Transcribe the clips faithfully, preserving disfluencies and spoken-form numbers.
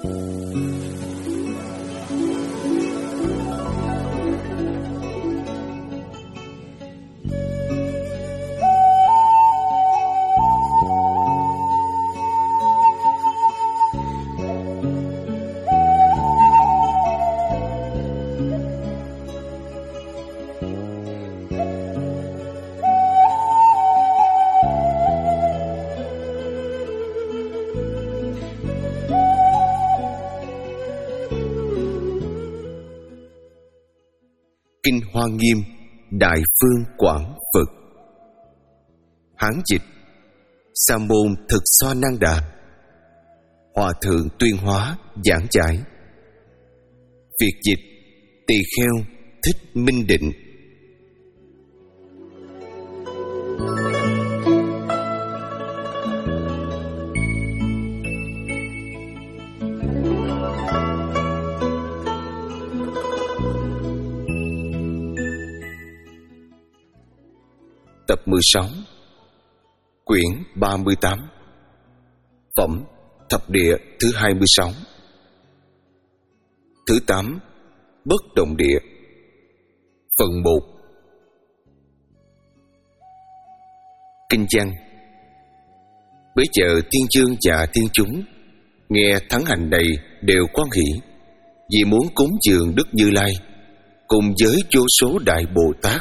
Kinh Hoa Nghiêm Đại Phương Quảng Phật. Hán dịch Sa môn Thực Xoa Năng Đà. Hòa thượng Tuyên Hóa giảng giải. Việt dịch Tỳ Kheo Thích Minh Định. Tập mười sáu, quyển ba mươi tám, phẩm thập địa thứ hai mươi sáu. Thứ tám, bất động địa. Phần một. Kinh văn. Bấy giờ Thiên Chương và Thiên chúng nghe thắng hành này đều hoan hỷ, vì muốn cúng dường Đức Như Lai cùng với vô số đại Bồ Tát.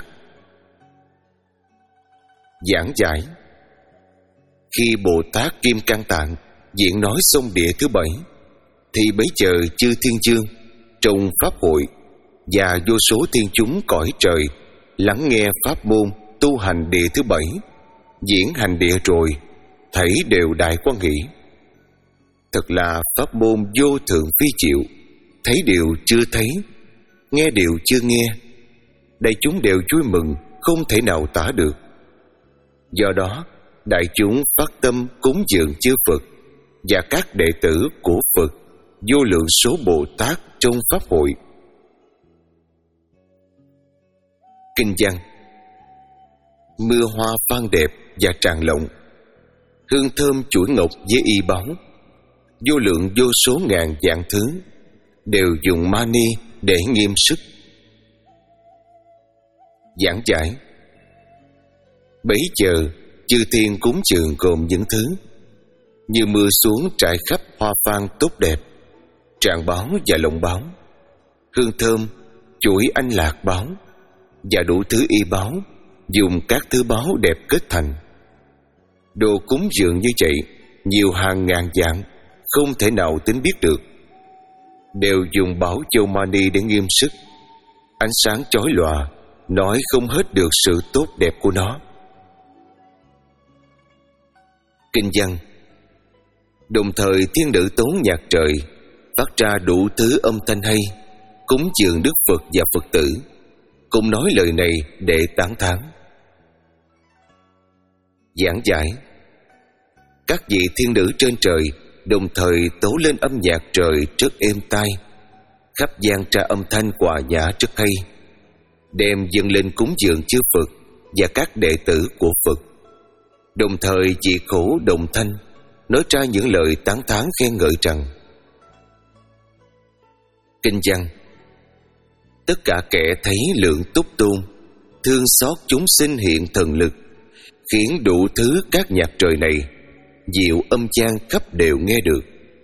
Giảng giải. Khi Bồ Tát Kim Cang Tạng diễn nói xong địa thứ bảy, thì bấy giờ chư Thiên Chương trong pháp hội và vô số thiên chúng cõi trời lắng nghe pháp môn tu hành địa thứ bảy diễn hành địa rồi, thấy đều đại hoan hỷ. Thật là pháp môn vô thượng phi diệu, thấy điều chưa thấy, nghe điều chưa nghe, đại chúng đều vui mừng không thể nào tả được. Do đó, đại chúng phát tâm cúng dường chư Phật và các đệ tử của Phật, vô lượng số Bồ Tát trong pháp hội. Kinh văn. Mưa hoa phan đẹp và tràn lộng, hương thơm chuỗi ngọc với y báu, vô lượng vô số ngàn vạn thứ, đều dùng mani để nghiêm sức. Giảng giải. Bấy giờ chư thiên cúng dường gồm những thứ như mưa xuống trải khắp hoa phan tốt đẹp, tràng báo và lồng báo, hương thơm, chuỗi anh lạc báo và đủ thứ y báo, dùng các thứ báo đẹp kết thành. Đồ cúng dường như vậy nhiều hàng ngàn vạn, không thể nào tính biết được, đều dùng bảo châu mani để nghiêm sức, ánh sáng chói lòa, nói không hết được sự tốt đẹp của nó. Kinh văn. Đồng thời thiên nữ tố nhạc trời phát ra đủ thứ âm thanh hay, cúng dường Đức Phật và Phật tử, cùng nói lời này để tán thán. Giảng giải. Các vị thiên nữ trên trời đồng thời tấu lên âm nhạc trời rất êm tai, khắp gian ra âm thanh hòa nhã rất hay, đem dâng lên cúng dường chư Phật và các đệ tử của Phật. Đồng thời chỉ khổ đồng thanh nói ra những lời tán thán khen ngợi rằng. Kinh văn. Tất cả kẻ thấy lượng túc tôn, thương xót chúng sinh hiện thần lực, khiến đủ thứ các nhạc trời này diệu âm chan khắp đều nghe được.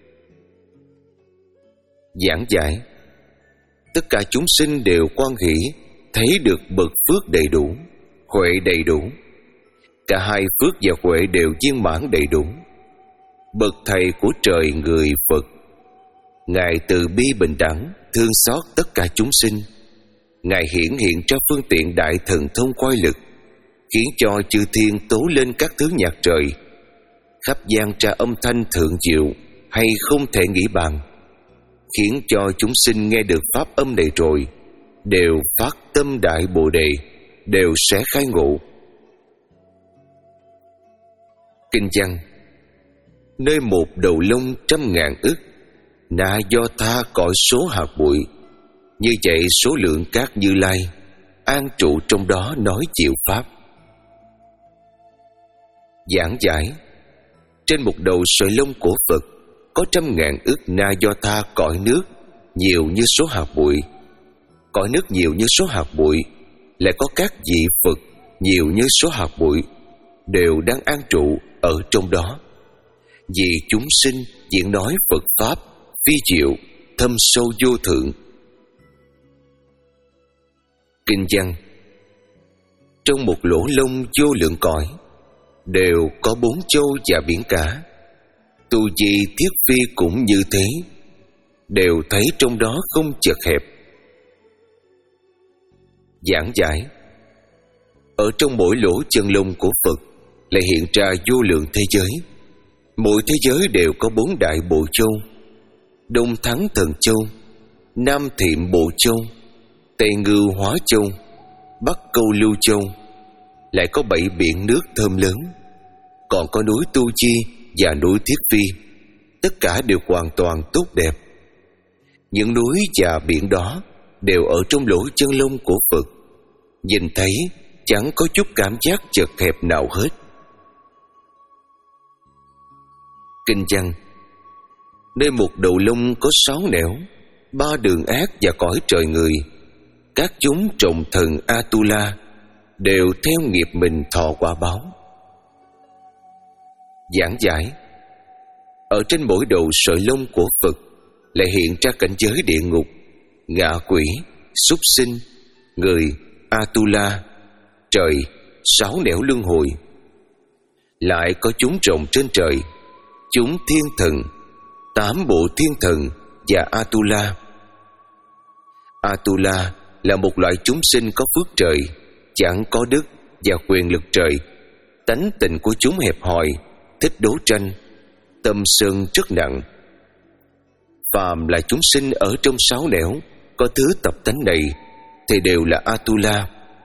Giảng giải. Tất cả chúng sinh đều hoan hỷ thấy được bậc phước đầy đủ, huệ đầy đủ. Cả hai phước và huệ đều viên mãn đầy đủ. Bậc thầy của trời người Phật, Ngài từ bi bình đẳng, thương xót tất cả chúng sinh. Ngài hiển hiện ra phương tiện đại thần thông khoái lực, khiến cho chư thiên tố lên các thứ nhạc trời, khắp gian ra âm thanh thượng diệu hay không thể nghĩ bàn, khiến cho chúng sinh nghe được pháp âm này rồi đều phát tâm đại bồ đề, đều sẽ khai ngộ. Kinh văn. Nơi một đầu lông trăm ngàn ức, na do tha cõi số hạt bụi, như vậy số lượng các Như Lai an trụ trong đó nói diệu pháp. Giảng giải. Trên một đầu sợi lông của Phật có trăm ngàn ức na do tha cõi nước nhiều như số hạt bụi. Cõi nước nhiều như số hạt bụi, lại có các vị Phật nhiều như số hạt bụi, đều đang an trụ ở trong đó. Vì chúng sinh diễn nói Phật Pháp phi diệu, thâm sâu vô thượng. Kinh văn: trong một lỗ lông vô lượng cõi, đều có bốn châu và biển cả. Tu di thiết phi cũng như thế, đều thấy trong đó không chật hẹp. Giảng giải: ở trong mỗi lỗ chân lông của Phật lại hiện ra vô lượng thế giới. Mỗi thế giới đều có bốn đại bộ châu: Đông Thắng Thần Châu, Nam Thiệm Bộ Châu, Tây Ngưu Hóa Châu, Bắc Câu Lưu Châu. Lại có bảy biển nước thơm lớn, còn có núi Tu Chi và núi Thiết Phi. Tất cả đều hoàn toàn tốt đẹp. Những núi và biển đó đều ở trong lỗ chân lông của Phật, nhìn thấy chẳng có chút cảm giác chật hẹp nào hết. Kinh văn: nơi một đầu lông có sáu nẻo, ba đường ác và cõi trời người. Các chúng trồng thần Atula đều theo nghiệp mình thọ quả báo. Giảng giải: ở trên mỗi đầu sợi lông của Phật lại hiện ra cảnh giới địa ngục, ngạ quỷ, súc sinh, người, Atula, trời, sáu nẻo luân hồi. Lại có chúng trồng trên trời, chúng thiên thần, tám bộ thiên thần và Atula. Atula là một loại chúng sinh có phước trời, chẳng có đức và quyền lực trời. Tánh tình của chúng hẹp hòi, thích đấu tranh, tâm sân rất nặng. Phàm là chúng sinh ở trong sáu nẻo có thứ tập tánh này thì đều là Atula.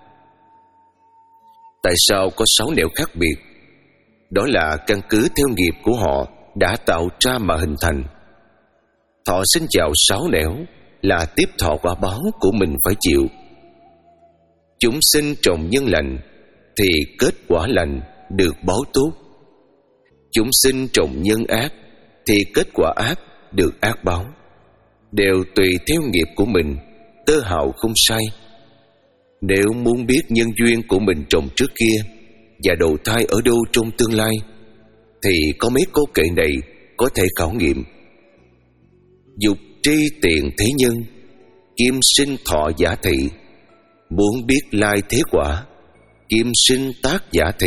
Tại sao có sáu nẻo khác biệt? Đó là căn cứ theo nghiệp của họ đã tạo ra mà hình thành. Thọ sinh vào sáu nẻo là tiếp thọ quả báo của mình phải chịu. Chúng sinh trồng nhân lành thì kết quả lành được báo tốt. Chúng sinh trồng nhân ác thì kết quả ác được ác báo. Đều tùy theo nghiệp của mình, tơ hào không sai. Nếu muốn biết nhân duyên của mình trồng trước kia và đầu thai ở đâu trong tương lai, thì có mấy câu kệ này có thể khảo nghiệm. Dục tri tiền thế nhân, kim sinh thọ giả thị. Muốn biết lai thế quả, kim sinh tác giả thị.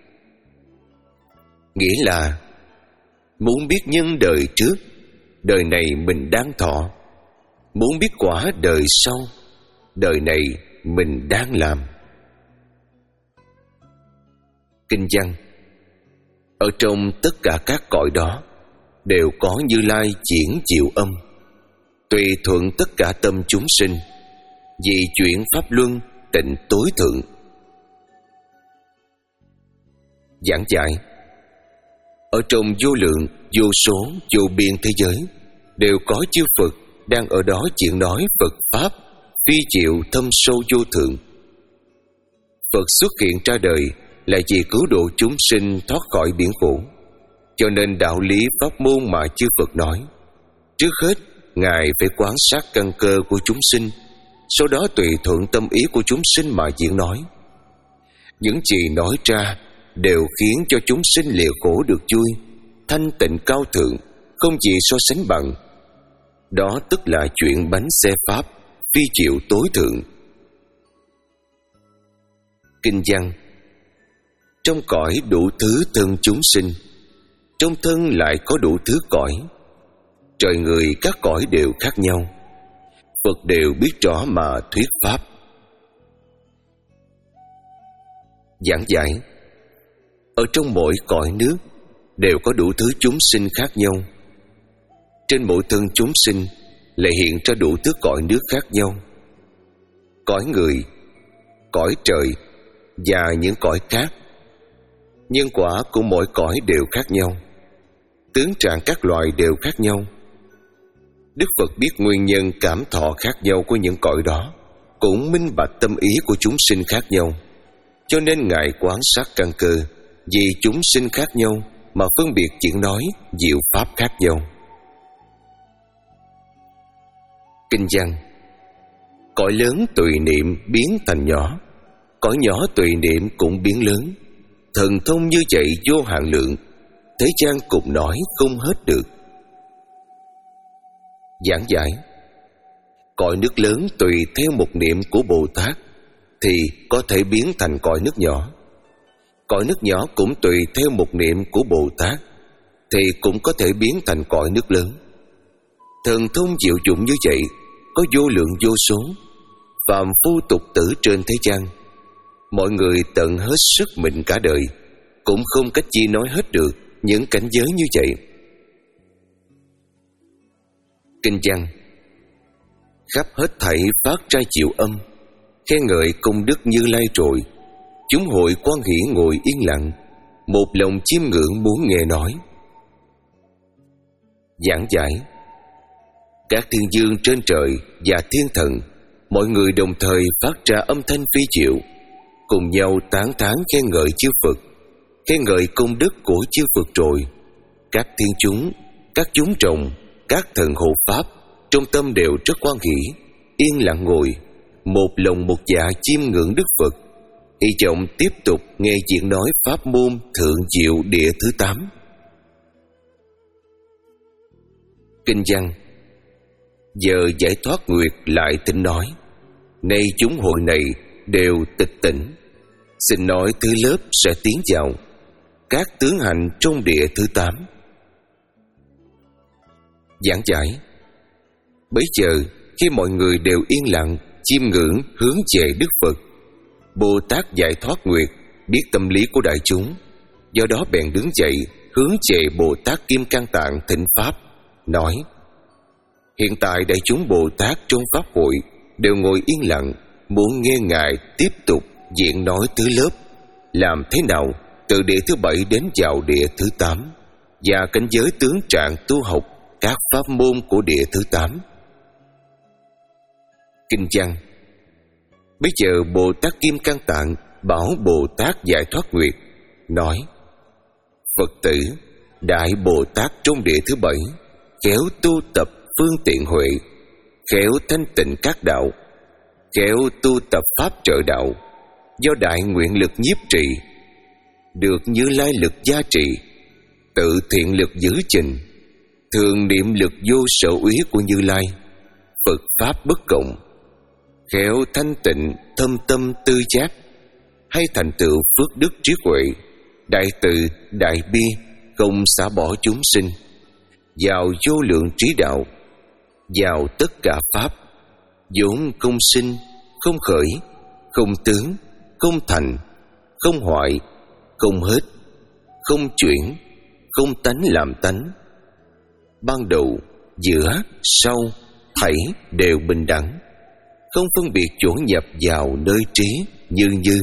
Nghĩa là muốn biết nhân đời trước, đời này mình đang thọ. Muốn biết quả đời sau, đời này mình đang làm. Kinh văn: ở trong tất cả các cõi đó đều có Như Lai diễn diệu âm, tùy thuận tất cả tâm chúng sinh, vì chuyển pháp luân tịnh tối thượng. Giảng giải: ở trong vô lượng, vô số, vô biên thế giới đều có chư Phật đang ở đó diễn nói Phật Pháp phi diệu, thâm sâu vô thượng. Phật xuất hiện ra đời là vì cứu độ chúng sinh thoát khỏi biển khổ. Cho nên đạo lý pháp môn mà chư Phật nói, trước hết Ngài phải quan sát căn cơ của chúng sinh, sau đó tùy thuận tâm ý của chúng sinh mà diễn nói. Những gì nói ra đều khiến cho chúng sinh lìa khổ được vui, thanh tịnh cao thượng, không gì so sánh bằng. Đó tức là chuyện bánh xe Pháp phi diệu tối thượng. Kinh văn: trong cõi đủ thứ thân chúng sinh, trong thân lại có đủ thứ cõi. Trời người các cõi đều khác nhau, Phật đều biết rõ mà thuyết pháp. Giảng giải: ở trong mỗi cõi nước đều có đủ thứ chúng sinh khác nhau. Trên mỗi thân chúng sinh lại hiện ra đủ thứ cõi nước khác nhau. Cõi người, cõi trời và những cõi khác. Nhân quả của mỗi cõi đều khác nhau, tướng trạng các loài đều khác nhau. Đức Phật biết nguyên nhân cảm thọ khác nhau của những cõi đó, cũng minh bạch tâm ý của chúng sinh khác nhau. Cho nên Ngài quan sát căn cơ, vì chúng sinh khác nhau mà phân biệt diễn nói diệu pháp khác nhau. Kinh văn: cõi lớn tùy niệm biến thành nhỏ, cõi nhỏ tùy niệm cũng biến lớn. Thần thông như vậy vô hạn lượng, thế gian cùng nói không hết được. Giảng giải: cõi nước lớn tùy theo một niệm của Bồ Tát thì có thể biến thành cõi nước nhỏ. Cõi nước nhỏ cũng tùy theo một niệm của Bồ Tát thì cũng có thể biến thành cõi nước lớn. Thần thông diệu dụng như vậy có vô lượng vô số. Phàm phu tục tử trên thế gian, mọi người tận hết sức mình cả đời cũng không cách chi nói hết được những cảnh giới như vậy. Kinh văn: khắp hết thảy phát ra diệu âm, khen ngợi công đức Như Lai rồi. Chúng hội quan hỷ ngồi yên lặng, một lòng chiêm ngưỡng muốn nghe nói. Giảng giải: các thiên dương trên trời và thiên thần, mọi người đồng thời phát ra âm thanh phi diệu, cùng nhau tán thán khen ngợi chư Phật, khen ngợi công đức của chư Phật rồi. Các thiên chúng, các chúng trồng, các thần hộ pháp trong tâm đều rất hoan hỷ, yên lặng ngồi, một lòng một dạ chiêm ngưỡng Đức Phật, hy vọng tiếp tục nghe diễn nói pháp môn thượng diệu địa thứ tám. Kinh văn: giờ giải thoát nguyệt lại tỉnh nói, nay chúng hội này đều tịch tỉnh, xin nói thứ lớp sẽ tiến vào các tướng hạnh trong địa thứ tám. Giảng giải: bấy giờ khi mọi người đều yên lặng chiêm ngưỡng hướng về Đức Phật, Bồ Tát giải thoát nguyệt biết tâm lý của đại chúng, do đó bèn đứng dậy hướng về Bồ Tát Kim Cang Tạng thỉnh pháp, nói: hiện tại đại chúng Bồ Tát trong pháp hội đều ngồi yên lặng, muốn nghe Ngài tiếp tục diễn nói thứ lớp, làm thế nào từ địa thứ bảy đến vào địa thứ tám, và cảnh giới tướng trạng tu học các pháp môn của địa thứ tám. Kinh văn: bây giờ Bồ Tát Kim Cang Tạng bảo Bồ Tát giải thoát nguyệt, nói: Phật tử, đại Bồ Tát trong địa thứ bảy khéo tu tập phương tiện huệ, khéo thanh tịnh các đạo, khéo tu tập pháp trợ đạo, do đại nguyện lực nhiếp trì, được Như Lai lực gia trì, tự thiện lực giữ gìn, thường niệm lực vô sở úy của Như Lai, Phật pháp bất cộng, khéo thanh tịnh thâm tâm tư giác, hay thành tựu phước đức trí huệ, đại từ đại bi, không xả bỏ chúng sinh, vào vô lượng trí đạo, vào tất cả pháp, vốn không sinh, không khởi, không tướng, không thành, không hoại, không hết, không chuyển, không tánh làm tánh. Ban đầu, giữa, sau, thảy đều bình đẳng, không phân biệt chỗ nhập vào nơi trí như như.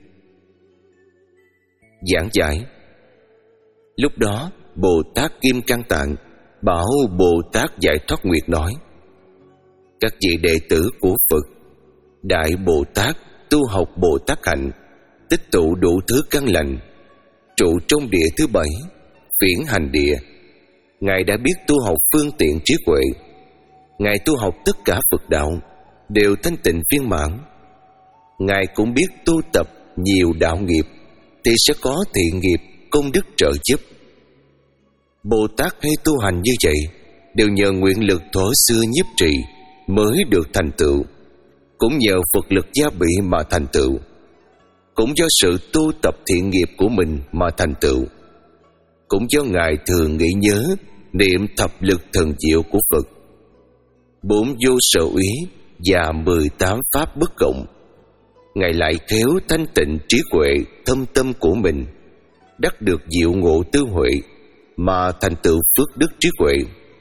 Giảng giải: lúc đó Bồ Tát Kim Cang Tạng bảo Bồ Tát giải thoát nguyệt nói: các vị đệ tử của Phật, đại Bồ Tát tu học Bồ Tát hạnh, tích tụ đủ thứ căn lành, trụ trong địa thứ bảy, phiển hành địa. Ngài đã biết tu học phương tiện trí huệ, Ngài tu học tất cả Phật đạo đều thanh tịnh viên mãn. Ngài cũng biết tu tập nhiều đạo nghiệp thì sẽ có thiện nghiệp công đức trợ giúp. Bồ Tát hay tu hành như vậy đều nhờ nguyện lực thuở xưa nhiếp trì mới được thành tựu, cũng nhờ Phật lực gia bị mà thành tựu, cũng do sự tu tập thiện nghiệp của mình mà thành tựu, cũng do Ngài thường nghĩ nhớ niệm thập lực thần diệu của Phật, bốn vô sở úy và mười tám pháp bất cộng. Ngài lại khéo thanh tịnh trí huệ thâm tâm của mình, đắc được diệu ngộ tư huệ mà thành tựu phước đức trí huệ.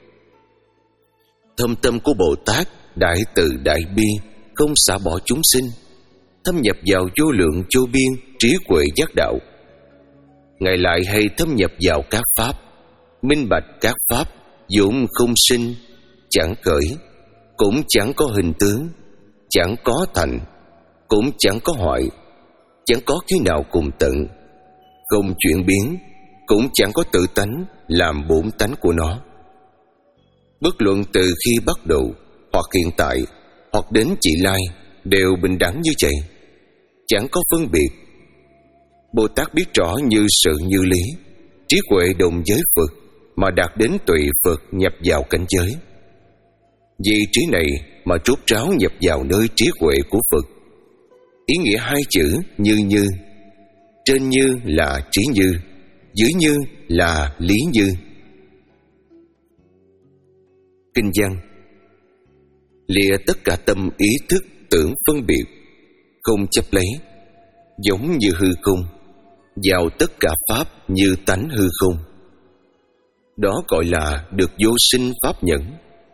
Thâm tâm của Bồ Tát đại từ đại bi, không xả bỏ chúng sinh, thâm nhập vào vô lượng vô biên trí huệ giác đạo. Ngài lại hay thâm nhập vào các pháp, minh bạch các pháp vốn không sinh, chẳng khởi, cũng chẳng có hình tướng, chẳng có thành, cũng chẳng có hoại, chẳng có khi nào cùng tận, không chuyển biến, cũng chẳng có tự tánh làm bổn tánh của nó. Bất luận từ khi bắt đầu hoặc hiện tại, hoặc đến vị lai đều bình đẳng như vậy, chẳng có phân biệt. Bồ Tát biết rõ như sự như lý, trí huệ đồng giới Phật mà đạt đến tùy Phật nhập vào cảnh giới. Vì trí này mà rốt ráo nhập vào nơi trí huệ của Phật. Ý nghĩa hai chữ như như, trên như là trí như, dưới như là lý như. Kinh văn: lìa tất cả tâm ý thức tưởng phân biệt, không chấp lấy, giống như hư không, vào tất cả pháp như tánh hư không. Đó gọi là được vô sinh pháp nhẫn.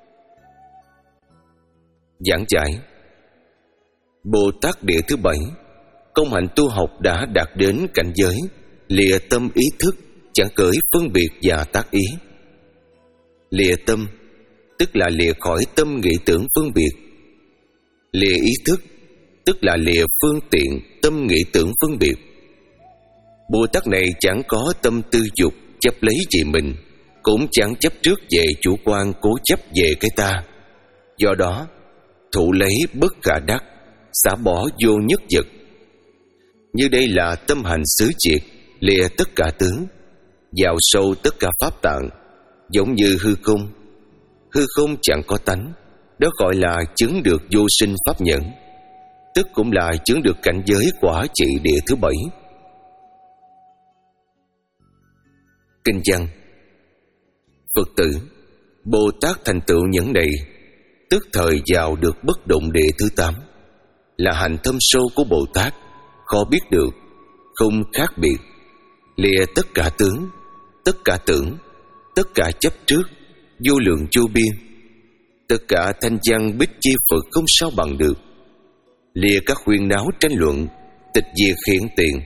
Giảng giải: Bồ Tát địa thứ bảy, công hạnh tu học đã đạt đến cảnh giới lìa tâm ý thức, chẳng cởi phân biệt và tác ý. Lìa tâm tức là lìa khỏi tâm nghĩ tưởng phân biệt. Lìa ý thức tức là lìa phương tiện tâm nghĩ tưởng phân biệt. Bồ Tát này chẳng có tâm tư dục chấp lấy về mình, cũng chẳng chấp trước về chủ quan cố chấp về cái ta. Do đó thụ lấy bất khả đắc, xả bỏ vô nhất vật. Như đây là tâm hành xứ triệt, lìa tất cả tướng, vào sâu tất cả pháp tạng, giống như hư không. Hư không chẳng có tánh, đó gọi là chứng được vô sinh pháp nhẫn, tức cũng là chứng được cảnh giới quả trị địa thứ bảy. Kinh văn: Phật tử, Bồ Tát thành tựu nhẫn này, tức thời vào được bất động địa thứ tám, là hành thâm sâu của Bồ Tát, khó biết được, không khác biệt, lìa tất cả tướng, tất cả tưởng, tất cả chấp trước, vô lượng vô biên. Tất cả thanh văn bích chi Phật không sao bằng được, lìa các huyên náo tranh luận, tịch diệt hiện tiền.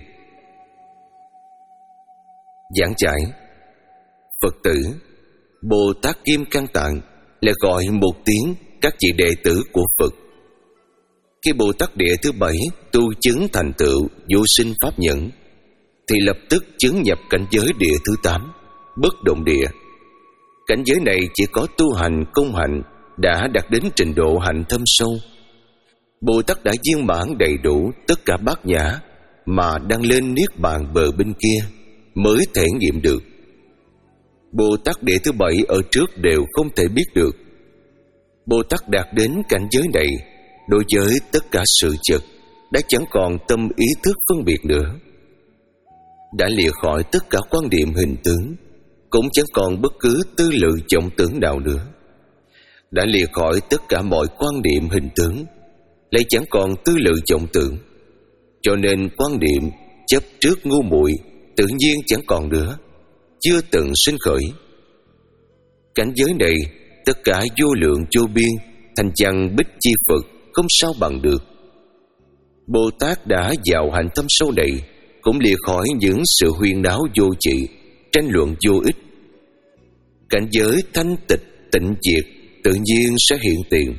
Giảng giải: Phật tử, Bồ Tát Kim Cang Tạng lại gọi một tiếng các vị đệ tử của Phật. Khi Bồ Tát địa thứ bảy tu chứng thành tựu vô sinh pháp nhẫn, thì lập tức chứng nhập cảnh giới địa thứ tám, bất động địa. Cảnh giới này chỉ có tu hành công hạnh đã đạt đến trình độ hạnh thâm sâu. Bồ Tát đã viên mãn đầy đủ tất cả bát nhã mà đang lên niết bàn bờ bên kia mới thể nghiệm được. Bồ Tát địa thứ bảy ở trước đều không thể biết được. Bồ Tát đạt đến cảnh giới này, đối với tất cả sự vật đã chẳng còn tâm ý thức phân biệt nữa, đã lìa khỏi tất cả quan niệm hình tướng, cũng chẳng còn bất cứ tư lự vọng tưởng nào nữa, đã lìa khỏi tất cả mọi quan niệm hình tướng, lại chẳng còn tư lự vọng tưởng, cho nên quan niệm chấp trước ngu muội tự nhiên chẳng còn nữa, chưa từng sinh khởi. Cảnh giới này tất cả vô lượng vô biên, thành văn bích chi Phật không sao bằng được. Bồ Tát đã vào hạnh thâm sâu này, cũng lìa khỏi những sự huyên náo vô trị, tranh luận vô ích. Cảnh giới thanh tịch tịnh diệt tự nhiên sẽ hiện tiền.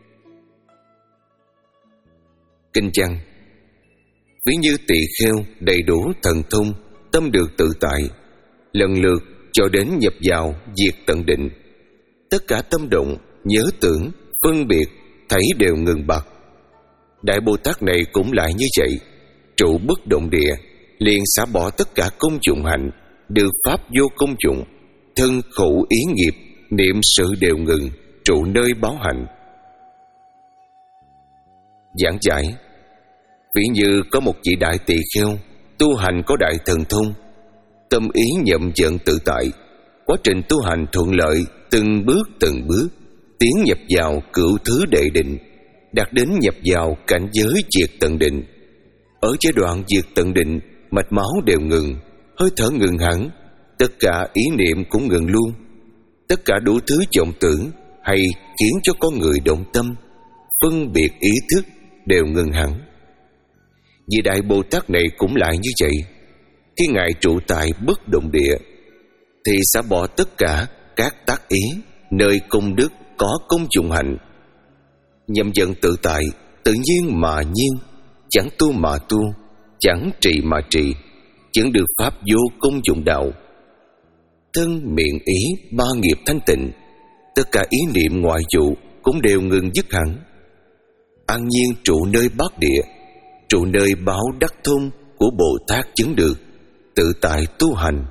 Kinh văn: Ví như tỳ kheo đầy đủ thần thông, tâm được tự tại, lần lượt cho đến nhập vào diệt tận định. Tất cả tâm động, nhớ tưởng, phân biệt thảy đều ngừng bặt. Đại Bồ Tát này cũng lại như vậy, trụ bất động địa, liền xả bỏ tất cả công dụng hạnh, được pháp vô công dụng, thân khẩu ý nghiệp, niệm sự đều ngừng, trụ nơi báo hạnh. Giảng giải: Ví như có một vị đại tỳ kheo tu hành có đại thần thông, tâm ý nhậm vận tự tại, quá trình tu hành thuận lợi, từng bước từng bước tiến nhập vào cửu thứ đệ định, đạt đến nhập vào cảnh giới diệt tận định. Ở giai đoạn diệt tận định, mạch máu đều ngừng, hơi thở ngừng hẳn, tất cả ý niệm cũng ngừng luôn, tất cả đủ thứ vọng tưởng hay khiến cho con người động tâm, phân biệt ý thức đều ngừng hẳn. Vì Đại Bồ Tát này cũng lại như vậy. Khi Ngài trụ tại bất động địa, thì xả bỏ tất cả các tác ý, nơi công đức có công dụng hạnh, nhậm vận tự tại, tự nhiên mà nhiên, chẳng tu mà tu, chẳng trì mà trì, chứng được pháp vô công dụng đạo. Thân miệng ý ba nghiệp thanh tịnh, tất cả ý niệm ngoại dụ cũng đều ngừng dứt hẳn. An nhiên trụ nơi bát địa, trụ nơi báo đắc thông của Bồ Tát chứng được, tự tại tu hành.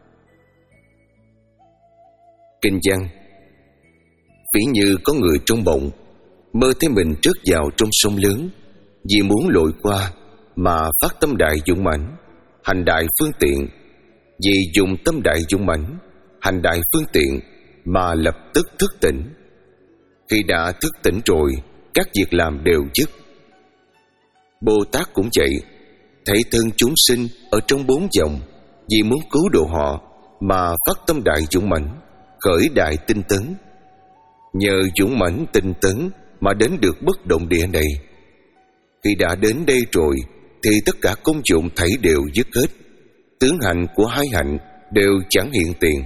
Kinh văn: ví như có người trong mộng mơ thấy mình rớt vào trong sông lớn, vì muốn lội qua mà phát tâm đại dũng mãnh, hành đại phương tiện. Vì dùng tâm đại dũng mãnh, hành đại phương tiện mà lập tức thức tỉnh. Khi đã thức tỉnh rồi, các việc làm đều dứt. Bồ Tát cũng vậy, thấy thân chúng sinh ở trong bốn vòng, vì muốn cứu độ họ mà phát tâm đại dũng mãnh, khởi đại tinh tấn. Nhờ dũng mãnh tinh tấn mà đến được bất động địa này. Khi đã đến đây rồi thì tất cả công dụng thảy đều dứt hết. Tướng hạnh của hai hạnh đều chẳng hiện tiền.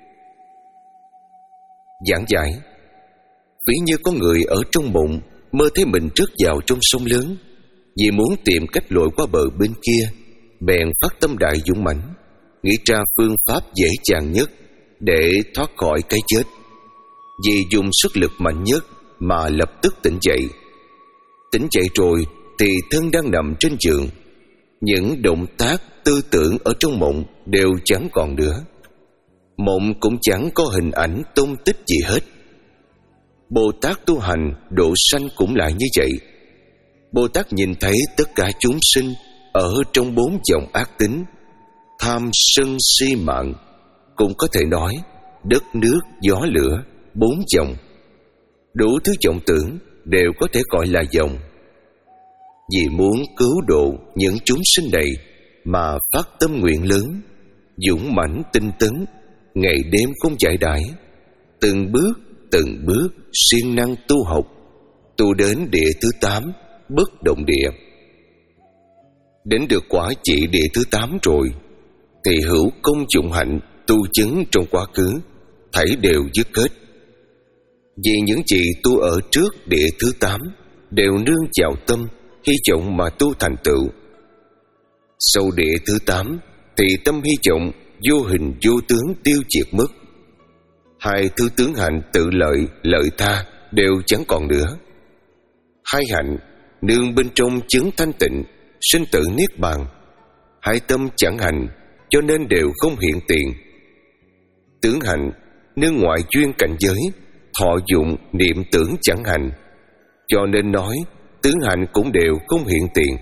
Giảng giải: ví như có người ở trong mộng mơ thấy mình rớt vào trong sông lớn, vì muốn tìm cách lội qua bờ bên kia, bèn phát tâm đại dũng mãnh, nghĩ ra phương pháp dễ dàng nhất để thoát khỏi cái chết. Vì dùng sức lực mạnh nhất mà lập tức tỉnh dậy. Tỉnh dậy rồi thì thân đang nằm trên giường, những động tác tư tưởng ở trong mộng đều chẳng còn nữa. Mộng cũng chẳng có hình ảnh tung tích gì hết. Bồ Tát tu hành độ sanh cũng lại như vậy. Bồ Tát nhìn thấy tất cả chúng sinh ở trong bốn dòng ác tính: tham, sân, si, mạng, cũng có thể nói đất, nước, gió, lửa, bốn dòng. Đủ thứ vọng tưởng đều có thể gọi là dòng. Vì muốn cứu độ những chúng sinh này mà phát tâm nguyện lớn, dũng mãnh tinh tấn, ngày đêm không giải đãi, từng bước từng bước siêng năng tu học, tu đến địa thứ tám, bất động địa. Đến được quả vị địa thứ tám rồi thì hữu công dụng hạnh tu chứng trong quá khứ thảy đều dứt hết. Vì những gì tu ở trước địa thứ tám đều nương vào tâm, hy vọng mà tu thành tựu. Sau địa thứ tám thì tâm hy vọng vô hình vô tướng tiêu diệt mất. Hai thứ tướng hạnh tự lợi, lợi tha đều chẳng còn nữa. Hai hạnh nương bên trong chứng thanh tịnh, sinh tử niết bàn. Hai tâm chẳng hành, cho nên đều không hiện tiền. Tướng hạnh nương ngoại duyên cảnh giới, thọ dụng niệm tưởng chẳng hành, cho nên nói tướng hạnh cũng đều không hiện tiền.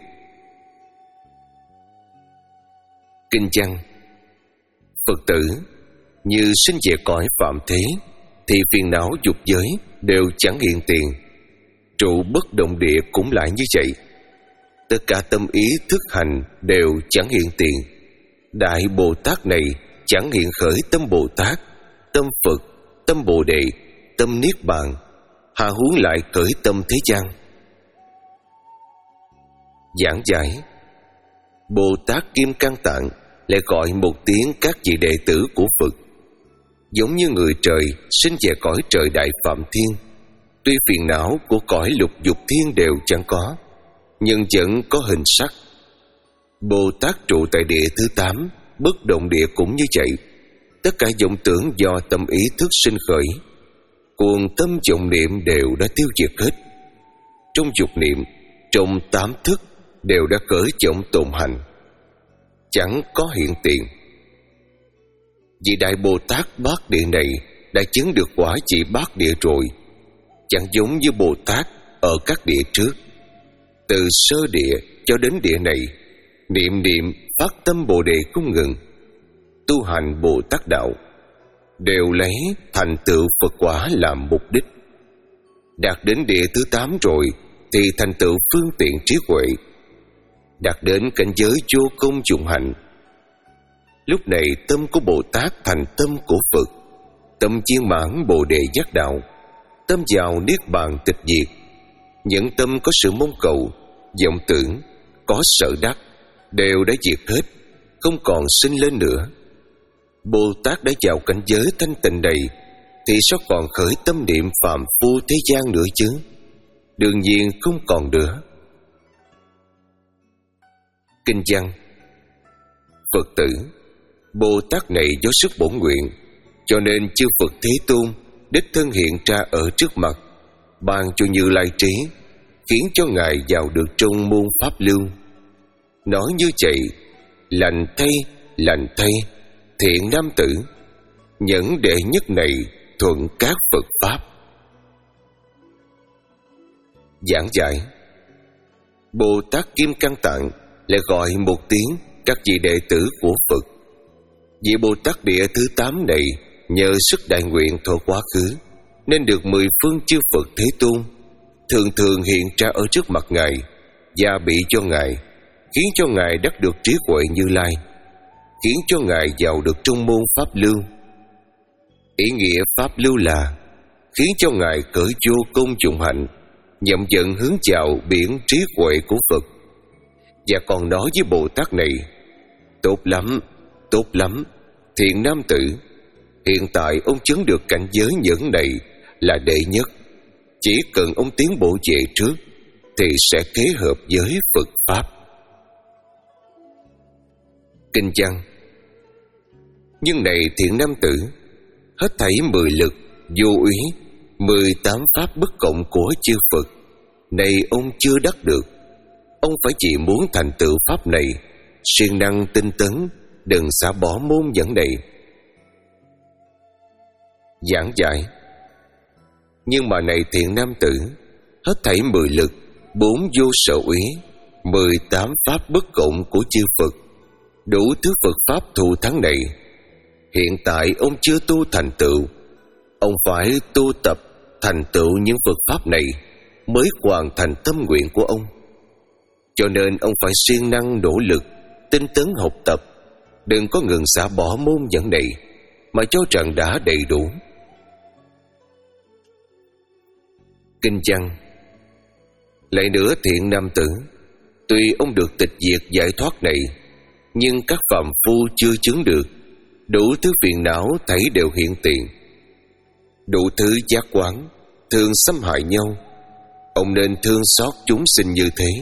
Kinh văn: Phật tử, như sinh về cõi phạm thế thì phiền não dục giới đều chẳng hiện tiền. Trụ bất động địa cũng lại như vậy. Tất cả tâm ý thức hành đều chẳng hiện tiền. Đại Bồ Tát này chẳng hiện khởi tâm Bồ Tát, tâm Phật, tâm Bồ Đề, tâm Niết Bàn, hà huống lại khởi tâm thế gian. Giảng giải: Bồ Tát Kim Cang Tạng lại gọi một tiếng các vị đệ tử của Phật. Giống như người trời sinh về cõi trời đại phạm thiên, tuy phiền não của cõi lục dục thiên đều chẳng có, nhưng vẫn có hình sắc. Bồ Tát trụ tại địa thứ tám, bất động địa cũng như vậy. Tất cả vọng tưởng do tâm ý thức sinh khởi, cuồng tâm vọng niệm đều đã tiêu diệt hết. Trong dục niệm, trong tám thức đều đã khởi vọng tồn hành, chẳng có hiện tiền. Vì Đại Bồ Tát bát địa này đã chứng được quả vị bát địa rồi, chẳng giống như Bồ Tát ở các địa trước. Từ sơ địa cho đến địa này, niệm niệm phát tâm Bồ Đề không ngừng, tu hành Bồ Tát đạo, đều lấy thành tựu Phật quả làm mục đích. Đạt đến địa thứ tám rồi thì thành tựu phương tiện trí huệ, đạt đến cảnh giới vô công dụng hạnh. Lúc này tâm của Bồ Tát thành tâm của Phật, tâm viên mãn Bồ Đề giác đạo, tâm vào niết bàn tịch diệt. Những tâm có sự mong cầu, vọng tưởng, có sở đắc đều đã diệt hết, không còn sinh lên nữa. Bồ Tát đã vào cảnh giới thanh tịnh này thì sao còn khởi tâm niệm phàm phu thế gian nữa chứ? Đương nhiên không còn nữa. Kinh văn: Phật tử, Bồ Tát này do sức bổn nguyện, cho nên chư Phật Thế Tôn đích thân hiện ra ở trước mặt, ban cho Như Lai trí, khiến cho Ngài vào được trong môn pháp lưu. Nói như vậy, lành thay, lành thay, thiện nam tử, nhẫn đệ nhất này thuận các Phật pháp. Giảng giải: Bồ Tát Kim Cang Tạng lại gọi một tiếng các vị đệ tử của Phật. Vị Bồ Tát Địa thứ tám này nhờ sức đại nguyện thuở quá khứ nên được mười phương chư Phật Thế Tôn thường thường hiện ra ở trước mặt Ngài, và bị cho Ngài, khiến cho Ngài đắc được trí huệ Như Lai, khiến cho Ngài vào được trong môn pháp lưu. Ý nghĩa pháp lưu là khiến cho Ngài cởi vô công dụng hạnh, nhậm dẫn hướng vào biển trí huệ của Phật. Và còn nói với Bồ Tát này: Tốt lắm, tốt lắm, thiện nam tử, hiện tại ông chứng được cảnh giới nhẫn này là đệ nhất. Chỉ cần ông tiến bộ về trước thì sẽ kế hợp với Phật pháp. Kinh văn: Nhưng này thiện nam tử, hết thảy mười lực, vô úy, mười tám pháp bất cộng của chư Phật này ông chưa đắc được. Ông phải chỉ muốn thành tựu pháp này, siêng năng tinh tấn, đừng xả bỏ môn dẫn này. Giảng giải: Nhưng mà này thiện nam tử, hết thảy mười lực, bốn vô sở úy, mười tám pháp bất cộng của chư Phật, đủ thứ Phật pháp thù thắng này, hiện tại ông chưa tu thành tựu. Ông phải tu tập thành tựu những Phật pháp này mới hoàn thành tâm nguyện của ông. Cho nên ông phải siêng năng nỗ lực, tinh tấn học tập, đừng có ngừng xả bỏ môn dẫn này, mà cho rằng đã đầy đủ. Kinh văn: Lại nữa thiện nam tử, tuy ông được tịch diệt giải thoát này, nhưng các phàm phu chưa chứng được, đủ thứ phiền não thấy đều hiện tiền, đủ thứ giác quán thường xâm hại nhau. Ông nên thương xót chúng sinh như thế.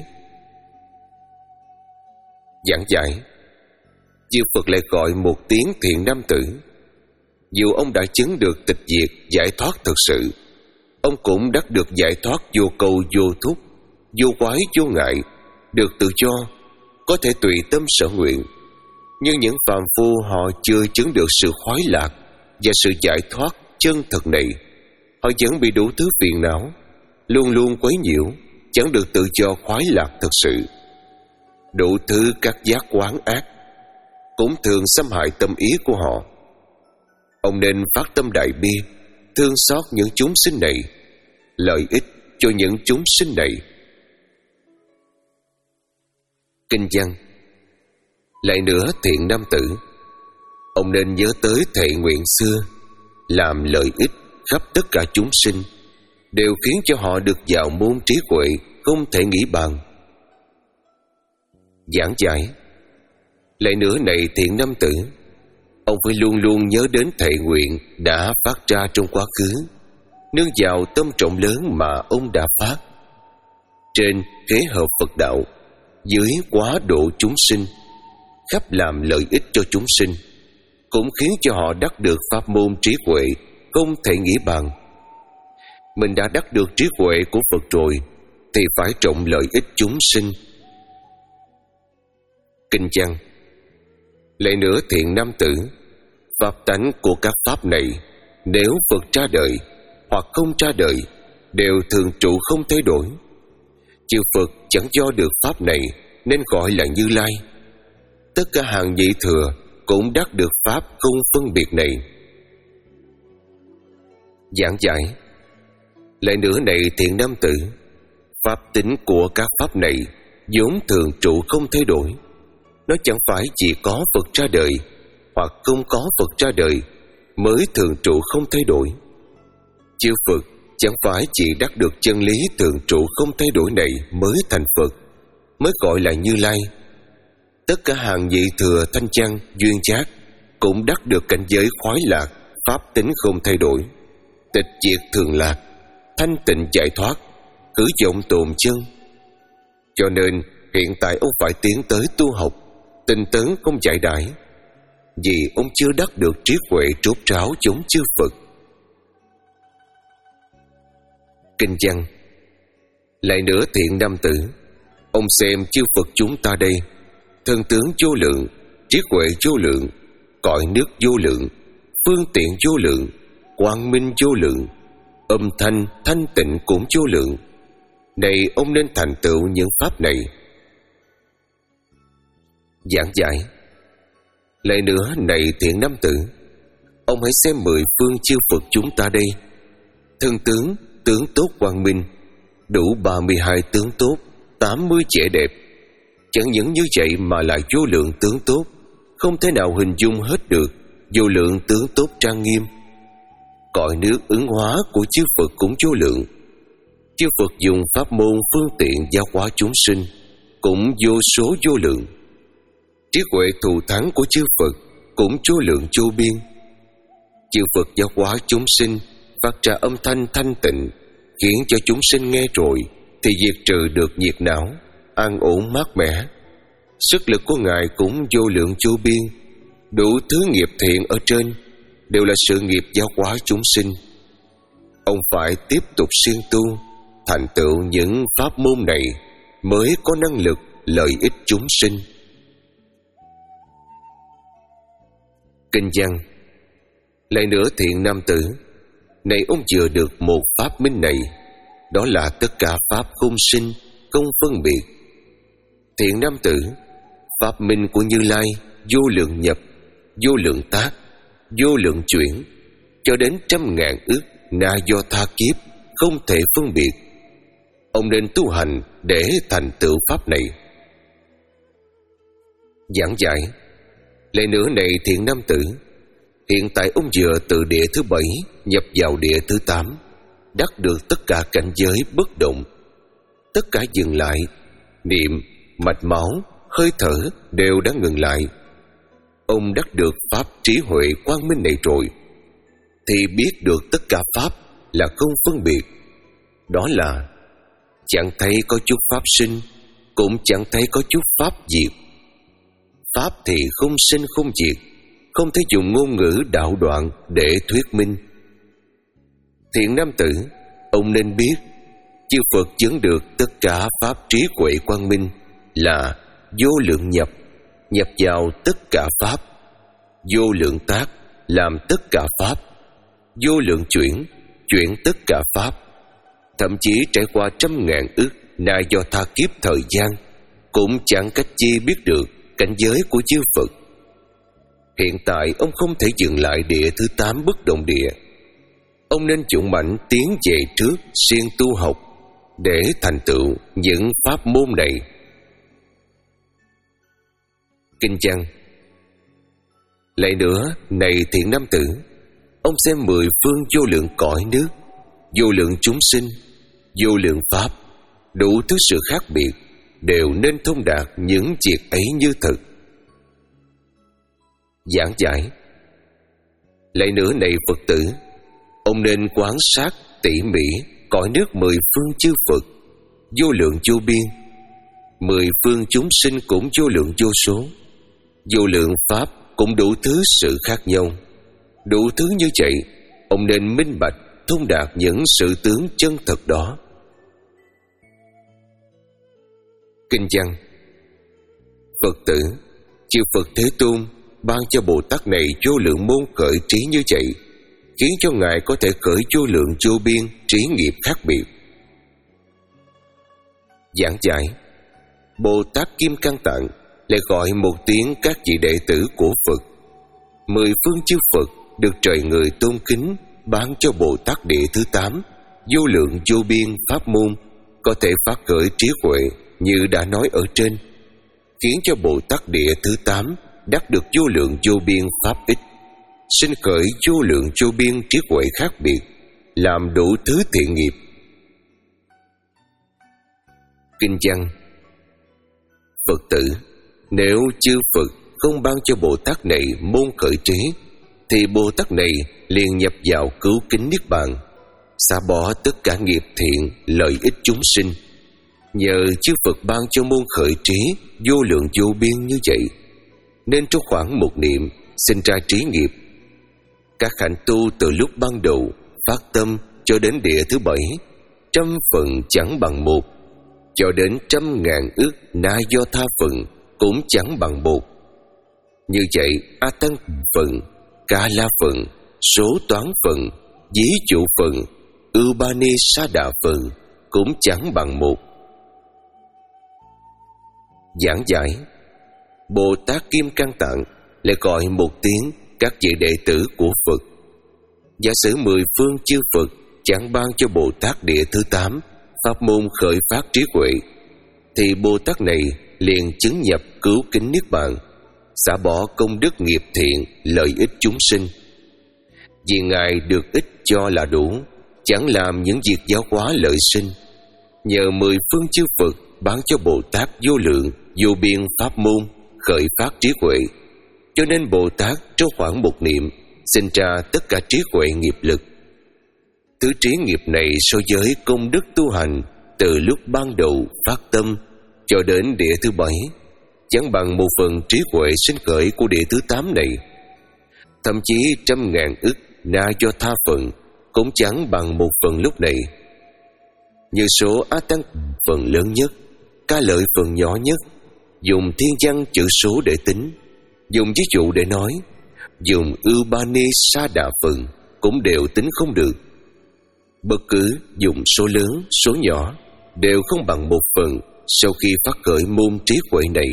Giảng giải: Chư Phật lại gọi một tiếng thiện nam tử. Dù ông đã chứng được tịch diệt giải thoát thực sự, ông cũng đắc được giải thoát vô cầu vô thúc, vô quái vô ngại, được tự do, có thể tùy tâm sở nguyện. Nhưng những phàm phu họ chưa chứng được sự khoái lạc và sự giải thoát chân thật này, họ vẫn bị đủ thứ phiền não, luôn luôn quấy nhiễu, chẳng được tự do khoái lạc thực sự. Đủ thứ các giác quán ác cũng thường xâm hại tâm ý của họ. Ông nên phát tâm đại bi, thương xót những chúng sinh này, lợi ích cho những chúng sinh này. Kinh văn: Lại nữa thiện nam tử, ông nên nhớ tới thệ nguyện xưa, làm lợi ích khắp tất cả chúng sinh, đều khiến cho họ được vào môn trí huệ không thể nghĩ bàn. Giảng giải: Lại nữa này thiện nam tử, ông phải luôn luôn nhớ đến thệ nguyện đã phát ra trong quá khứ, nương vào tâm trọng lớn mà ông đã phát. Trên kế hợp Phật đạo, dưới quá độ chúng sinh, khắp làm lợi ích cho chúng sinh, cũng khiến cho họ đắc được pháp môn trí huệ không thể nghĩ bàn. Mình đã đắc được trí huệ của Phật rồi thì phải trọng lợi ích chúng sinh. Kinh văn: Lại nữa thiện nam tử, pháp tánh của các pháp này, nếu Phật ra đời hoặc không ra đời, đều thường trụ không thay đổi. Chư Phật chẳng do được pháp này nên gọi là Như Lai. Tất cả hàng nhị thừa cũng đắc được pháp không phân biệt này. Giảng giải: Lại nữa này thiện nam tử, pháp tính của các pháp này vốn thường trụ không thay đổi. Nó chẳng phải chỉ có Phật ra đời hoặc không có Phật ra đời mới thường trụ không thay đổi. Chư Phật chẳng phải chỉ đắc được chân lý thường trụ không thay đổi này mới thành Phật, mới gọi là Như Lai. Tất cả hàng nhị thừa thanh văn duyên giác cũng đắc được cảnh giới khoái lạc, pháp tính không thay đổi, tịch diệt thường lạc, thanh tịnh giải thoát, cử vọng tồn chân. Cho nên hiện tại ông phải tiến tới tu học, tinh tấn không giải đãi, vì ông chưa đắc được trí huệ trốt ráo giống chư Phật. Kinh văn: lại nữa thiện nam tử, ông xem chư Phật chúng ta đây, thân tướng vô lượng, trí huệ vô lượng, cõi nước vô lượng, phương tiện vô lượng, quang minh vô lượng, âm thanh thanh tịnh cũng vô lượng. Này ông nên thành tựu những pháp này. Giảng giải: lại nữa này thiện nam tử, ông hãy xem mười phương chư Phật chúng ta đây, thân tướng, tướng tốt quang minh, đủ ba mươi hai tướng tốt, tám mươi vẻ đẹp. Chẳng những như vậy mà lại vô lượng tướng tốt, không thể nào hình dung hết được vô lượng tướng tốt trang nghiêm. Cõi nước ứng hóa của chư Phật cũng vô lượng. Chư Phật dùng pháp môn phương tiện giáo hóa chúng sinh cũng vô số vô lượng. Trí huệ thù thắng của chư Phật cũng vô lượng vô biên. Chư Phật giáo hóa chúng sinh phát ra âm thanh thanh tịnh, khiến cho chúng sinh nghe rồi thì diệt trừ được nhiệt não, an ổn mát mẻ. Sức lực của Ngài cũng vô lượng vô biên. Đủ thứ nghiệp thiện ở trên đều là sự nghiệp giáo hóa chúng sinh. Ông phải tiếp tục siêng tu, thành tựu những pháp môn này mới có năng lực lợi ích chúng sinh. Kinh văn: lại nữa thiện nam tử, này ông vừa được một pháp minh này, đó là tất cả pháp không sinh, không phân biệt. Thiện nam tử, pháp minh của Như Lai vô lượng nhập, vô lượng tác, vô lượng chuyển, cho đến trăm ngàn ức na do tha kiếp, không thể phân biệt. Ông nên tu hành để thành tựu pháp này. Giảng giải: lại nữa này thiện nam tử, hiện tại ông vừa từ địa thứ bảy nhập vào địa thứ tám, đắc được tất cả cảnh giới bất động. Tất cả dừng lại, niệm, mạch máu, hơi thở đều đã ngừng lại. Ông đắc được pháp trí huệ quang minh này rồi, thì biết được tất cả pháp là không phân biệt. Đó là chẳng thấy có chút pháp sinh, cũng chẳng thấy có chút pháp diệt. Pháp thì không sinh không diệt, không thể dùng ngôn ngữ đạo đoạn để thuyết minh. Thiện nam tử, ông nên biết chư Phật chứng được tất cả pháp trí huệ quang minh là vô lượng nhập, nhập vào tất cả pháp, vô lượng tác, làm tất cả pháp, vô lượng chuyển, chuyển tất cả pháp. Thậm chí trải qua trăm ngàn ức na do tha kiếp thời gian, cũng chẳng cách chi biết được cảnh giới của chư Phật. Hiện tại ông không thể dừng lại địa thứ tám bất động địa. Ông nên dũng mãnh tiến về trước, siêng tu học để thành tựu những pháp môn này. Kinh văn: lại nữa này thiện nam tử, ông xem mười phương vô lượng cõi nước, vô lượng chúng sinh, vô lượng pháp, đủ thứ sự khác biệt, đều nên thông đạt những việc ấy như thực. Giảng giải: lại nữa này Phật tử, ông nên quan sát tỉ mỉ cõi nước mười phương chư Phật, vô lượng vô biên. Mười phương chúng sinh cũng vô lượng vô số, vô lượng pháp cũng đủ thứ sự khác nhau. Đủ thứ như vậy, ông nên minh bạch thông đạt những sự tướng chân thật đó. Kinh văn: Phật tử, chư Phật Thế Tôn ban cho Bồ Tát này vô lượng môn khởi trí như vậy, khiến cho Ngài có thể khởi vô lượng vô biên trí nghiệp khác biệt. Giảng giải: Bồ Tát Kim Cang Tạng lại gọi một tiếng các vị đệ tử của Phật. Mười phương chư Phật được trời người tôn kính ban cho Bồ Tát địa thứ tám vô lượng vô biên pháp môn, có thể phát khởi trí huệ như đã nói ở trên, khiến cho Bồ Tát địa thứ tám đắc được vô lượng vô biên pháp ích, sinh khởi vô lượng vô biên trí huệ khác biệt, làm đủ thứ thiện nghiệp. Kinh văn: Phật tử, nếu chư Phật không ban cho Bồ Tát này môn khởi trí, thì Bồ Tát này liền nhập vào cứu kính niết bàn, xả bỏ tất cả nghiệp thiện lợi ích chúng sinh. Nhờ chư Phật ban cho môn khởi trí vô lượng vô biên như vậy, nên trong khoảng một niệm sinh ra trí nghiệp. Các hạnh tu từ lúc ban đầu phát tâm cho đến địa thứ bảy trăm phần chẳng bằng một, cho đến trăm ngàn ức na do tha phần cũng chẳng bằng một. Như vậy A Tăng phần, Ca La phần, số toán phần, dí trụ phần, Upanishada phần cũng chẳng bằng một. Giảng giải: Bồ Tát Kim Cang Tạng lại gọi một tiếng các vị đệ tử của Phật. Giả sử mười phương chư Phật chẳng ban cho Bồ Tát địa thứ tám pháp môn khởi phát trí huệ, thì Bồ Tát này liền chứng nhập cứu kính niết bàn, xả bỏ công đức nghiệp thiện, lợi ích chúng sinh. Vì Ngài được ích cho là đủ, chẳng làm những việc giáo hóa lợi sinh. Nhờ mười phương chư Phật ban cho Bồ Tát vô lượng vô biên pháp môn khởi phát trí huệ, cho nên Bồ Tát trong khoảng một niệm sinh ra tất cả trí huệ nghiệp lực. Thứ trí nghiệp này so với công đức tu hành từ lúc ban đầu phát tâm cho đến địa thứ bảy chẳng bằng một phần trí huệ sinh khởi của địa thứ tám này. Thậm chí trăm ngàn ức na do tha phần cũng chẳng bằng một phần lúc này. Như số A Tăng phần lớn nhất, Ca Lợi phần nhỏ nhất, dùng thiên văn chữ số để tính, dùng ví dụ để nói, dùng Upanishada phần cũng đều tính không được. Bất cứ dùng số lớn, số nhỏ đều không bằng một phần sau khi phát khởi môn trí huệ này.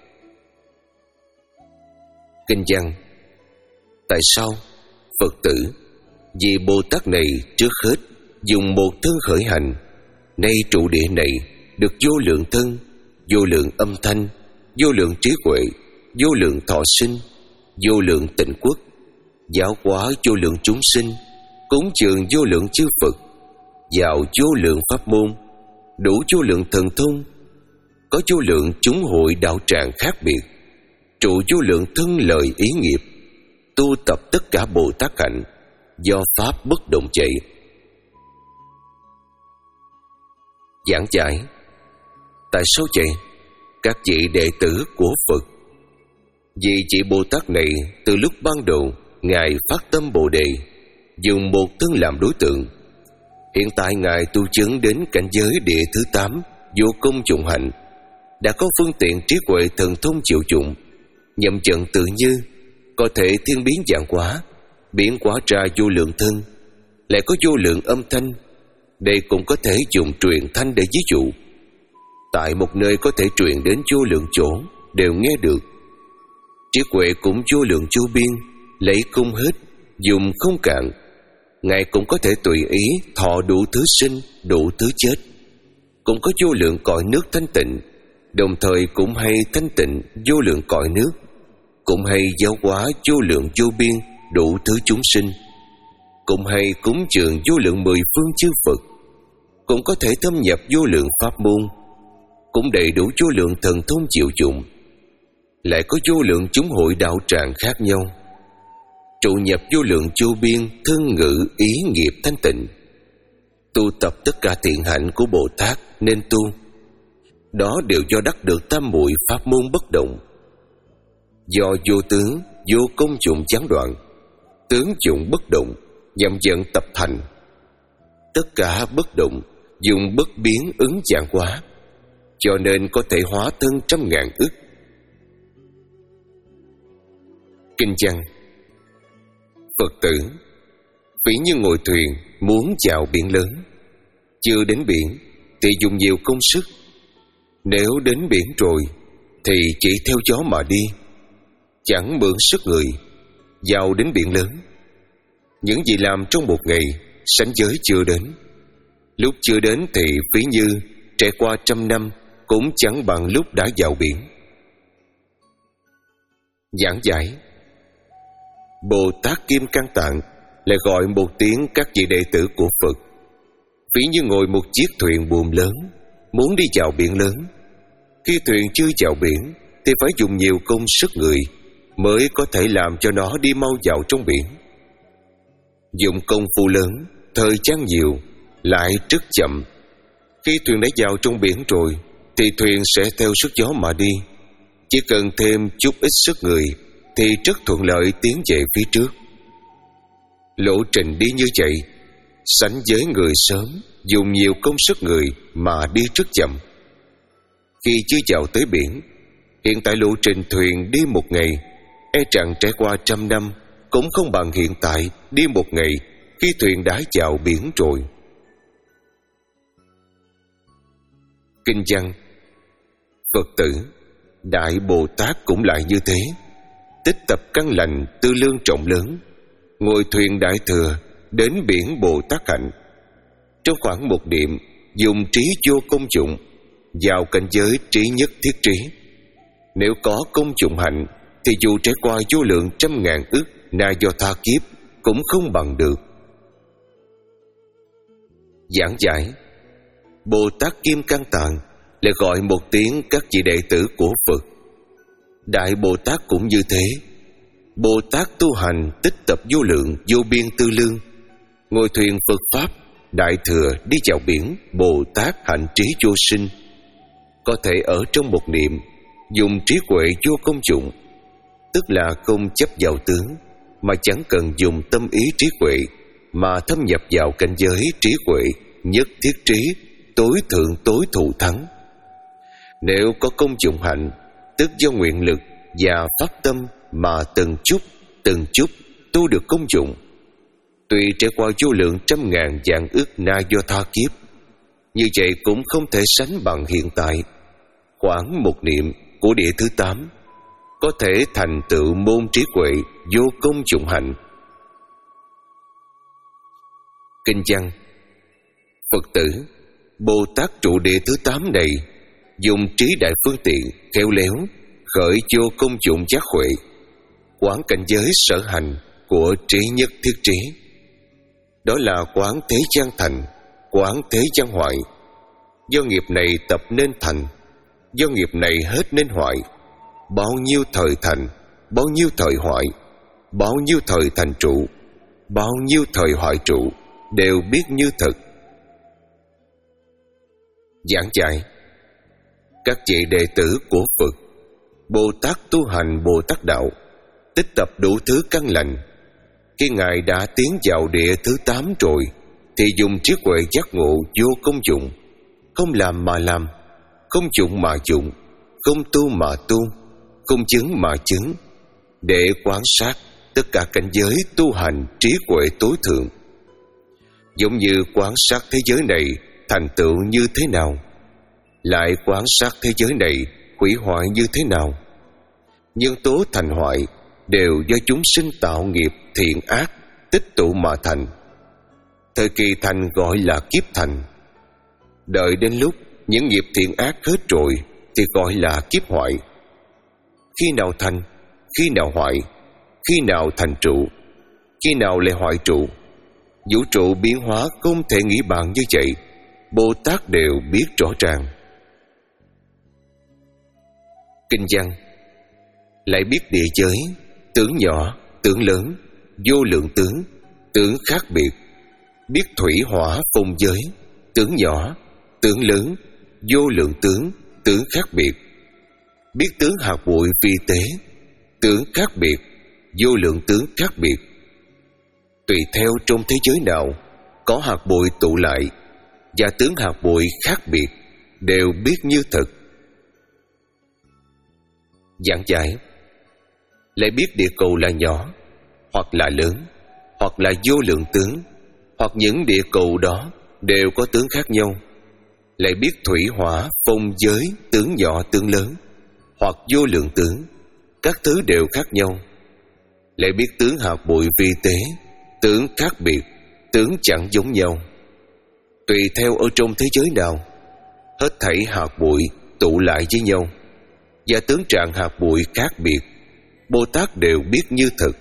Kinh văn: Tại sao Phật tử vì Bồ Tát này trước hết dùng một thân khởi hành, nay trụ địa này được vô lượng thân, vô lượng âm thanh, vô lượng trí huệ, vô lượng thọ sinh, vô lượng tịnh quốc, giáo hóa vô lượng chúng sinh, cúng dường vô lượng chư Phật, vào vô lượng pháp môn, đủ vô lượng thần thông, có vô lượng chúng hội đạo tràng khác biệt, trụ vô lượng thân lời ý nghiệp, tu tập tất cả Bồ Tát hạnh, do pháp bất động chạy. Giảng giải: Tại sao vậy? Các vị đệ tử của Phật, vì vị Bồ Tát này từ lúc ban đầu Ngài phát tâm Bồ Đề, dùng một thân làm đối tượng. Hiện tại Ngài tu chứng đến cảnh giới địa thứ tám vô công dụng hạnh, đã có phương tiện trí huệ thần thông chịu dụng, nhậm trận tự như, có thể thiên biến vạn hóa, biến hóa ra vô lượng thân, lại có vô lượng âm thanh. Đây cũng có thể dùng truyền thanh để ví dụ. Tại một nơi có thể truyền đến vô lượng chỗ, đều nghe được. Trí huệ cũng vô lượng vô biên, lấy không hết, dùng không cạn. Ngài cũng có thể tùy ý thọ đủ thứ sinh, đủ thứ chết. Cũng có vô lượng cõi nước thanh tịnh, đồng thời cũng hay thanh tịnh vô lượng cõi nước, cũng hay giáo hóa vô lượng vô biên đủ thứ chúng sinh, cũng hay cúng dường vô lượng mười phương chư Phật, cũng có thể thâm nhập vô lượng pháp môn, cũng đầy đủ vô lượng thần thông chịu dụng, lại có vô lượng chúng hội đạo tràng khác nhau, trụ nhập vô lượng vô biên thân ngữ ý nghiệp thanh tịnh, tu tập tất cả thiện hạnh của Bồ Tát nên tu. Đó đều do đắc được tam muội pháp môn bất động, do vô tướng vô công dụng gián đoạn, tướng dụng bất động, nhằm dẫn tập thành. Tất cả bất động, dùng bất biến ứng dạng hóa, cho nên có thể hóa thân trăm ngàn ức. Kinh văn: Phật tử, ví như ngồi thuyền muốn vào biển lớn, chưa đến biển thì dùng nhiều công sức, nếu đến biển rồi thì chỉ theo gió mà đi, chẳng mượn sức người. Vào đến biển lớn, những gì làm trong một ngày sánh với chưa đến. Lúc chưa đến thì ví như trải qua trăm năm cũng chẳng bằng lúc đã vào biển. Giảng giải: Bồ Tát Kim Cang Tạng lại gọi một tiếng các vị đệ tử của Phật, ví như ngồi một chiếc thuyền buồm lớn muốn đi vào biển lớn. Khi thuyền chưa vào biển thì phải dùng nhiều công sức người mới có thể làm cho nó đi mau vào trong biển. Dùng công phu lớn, thời gian nhiều, lại rất chậm. Khi thuyền đã vào trong biển rồi thì thuyền sẽ theo sức gió mà đi. Chỉ cần thêm chút ít sức người thì rất thuận lợi tiến về phía trước. Lộ trình đi như vậy sánh với người sớm dùng nhiều công sức người mà đi rất chậm. Khi chưa vào tới biển, hiện tại lộ trình thuyền đi một ngày, e rằng trải qua trăm năm cũng không bằng hiện tại đi một ngày khi thuyền đã vào biển rồi. Kinh văn: Phật tử, Đại Bồ Tát cũng lại như thế, tích tập căn lành tư lương trọng lớn, ngồi thuyền Đại Thừa đến biển Bồ Tát hạnh. Trong khoảng một niệm, dùng trí vô công dụng, vào cảnh giới trí nhất thiết trí. Nếu có công dụng hạnh thì dù trải qua vô lượng trăm ngàn ức na do tha kiếp cũng không bằng được. Giảng giải: Bồ Tát Kim Cang Tạng lại gọi một tiếng các vị đệ tử của Phật. Đại Bồ Tát cũng như thế. Bồ Tát tu hành tích tập vô lượng vô biên tư lương, ngồi thuyền Phật Pháp Đại Thừa đi vào biển Bồ Tát hạnh trí vô sinh. Có thể ở trong một niệm dùng trí huệ vô công dụng, tức là không chấp vào tướng, mà chẳng cần dùng tâm ý trí huệ mà thâm nhập vào cảnh giới trí huệ nhất thiết trí, tối thượng tối thù thắng. Nếu có công dụng hạnh, tức do nguyện lực và phát tâm mà từng chút từng chút tu được công dụng. Tuy trải qua vô lượng trăm ngàn vạn ức na do tha kiếp, như vậy cũng không thể sánh bằng hiện tại. Khoảng một niệm của địa thứ tám có thể thành tựu môn trí huệ vô công dụng hạnh. Kinh văn: Phật tử, Bồ Tát trụ địa thứ tám này dùng trí đại phương tiện khéo léo khởi vô công dụng giác huệ, quán cảnh giới sở hành của trí nhất thiết trí. Đó là quán thế gian thành, quán thế gian hoại. Do nghiệp này tập nên thành, do nghiệp này hết nên hoại. Bao nhiêu thời thành, bao nhiêu thời hoại, bao nhiêu thời thành trụ, bao nhiêu thời hoại trụ, đều biết như thật. Giảng giải: Các vị đệ tử của Phật, Bồ Tát tu hành Bồ Tát đạo, tích tập đủ thứ căn lành. Khi Ngài đã tiến vào địa thứ tám rồi, thì dùng trí huệ giác ngộ vô công dụng, không làm mà làm, không dụng mà dụng, không tu mà tu, không chứng mà chứng, để quan sát tất cả cảnh giới tu hành trí huệ tối thượng. Giống như quan sát thế giới này thành tựu như thế nào, lại quan sát thế giới này hủy hoại như thế nào. Nhân tố thành hoại đều do chúng sinh tạo nghiệp thiện ác tích tụ mà thành. Thời kỳ thành gọi là kiếp thành. Đợi đến lúc những nghiệp thiện ác hết rồi thì gọi là kiếp hoại. Khi nào thành, khi nào hoại, khi nào thành trụ, khi nào lại hoại trụ. Vũ trụ biến hóa không thể nghĩ bàn như vậy, Bồ Tát đều biết rõ ràng. Kinh văn: Lại biết địa giới, tướng nhỏ, tướng lớn, vô lượng tướng, tướng khác biệt. Biết thủy hỏa phong giới, tướng nhỏ, tướng lớn, vô lượng tướng, tướng khác biệt. Biết tướng hạt bụi vi tế, tướng khác biệt, vô lượng tướng khác biệt. Tùy theo trong thế giới nào có hạt bụi tụ lại và tướng hạt bụi khác biệt, đều biết như thật. Giảng giải: Lại biết địa cầu là nhỏ, hoặc là lớn, hoặc là vô lượng tướng, hoặc những địa cầu đó đều có tướng khác nhau. Lại biết thủy hỏa phong giới, tướng nhỏ tướng lớn, hoặc vô lượng tướng, các thứ đều khác nhau. Lại biết tướng hạt bụi vi tế, tướng khác biệt, tướng chẳng giống nhau. Tùy theo ở trong thế giới nào, hết thảy hạt bụi tụ lại với nhau, và tướng trạng hạt bụi khác biệt, Bồ Tát đều biết như thật.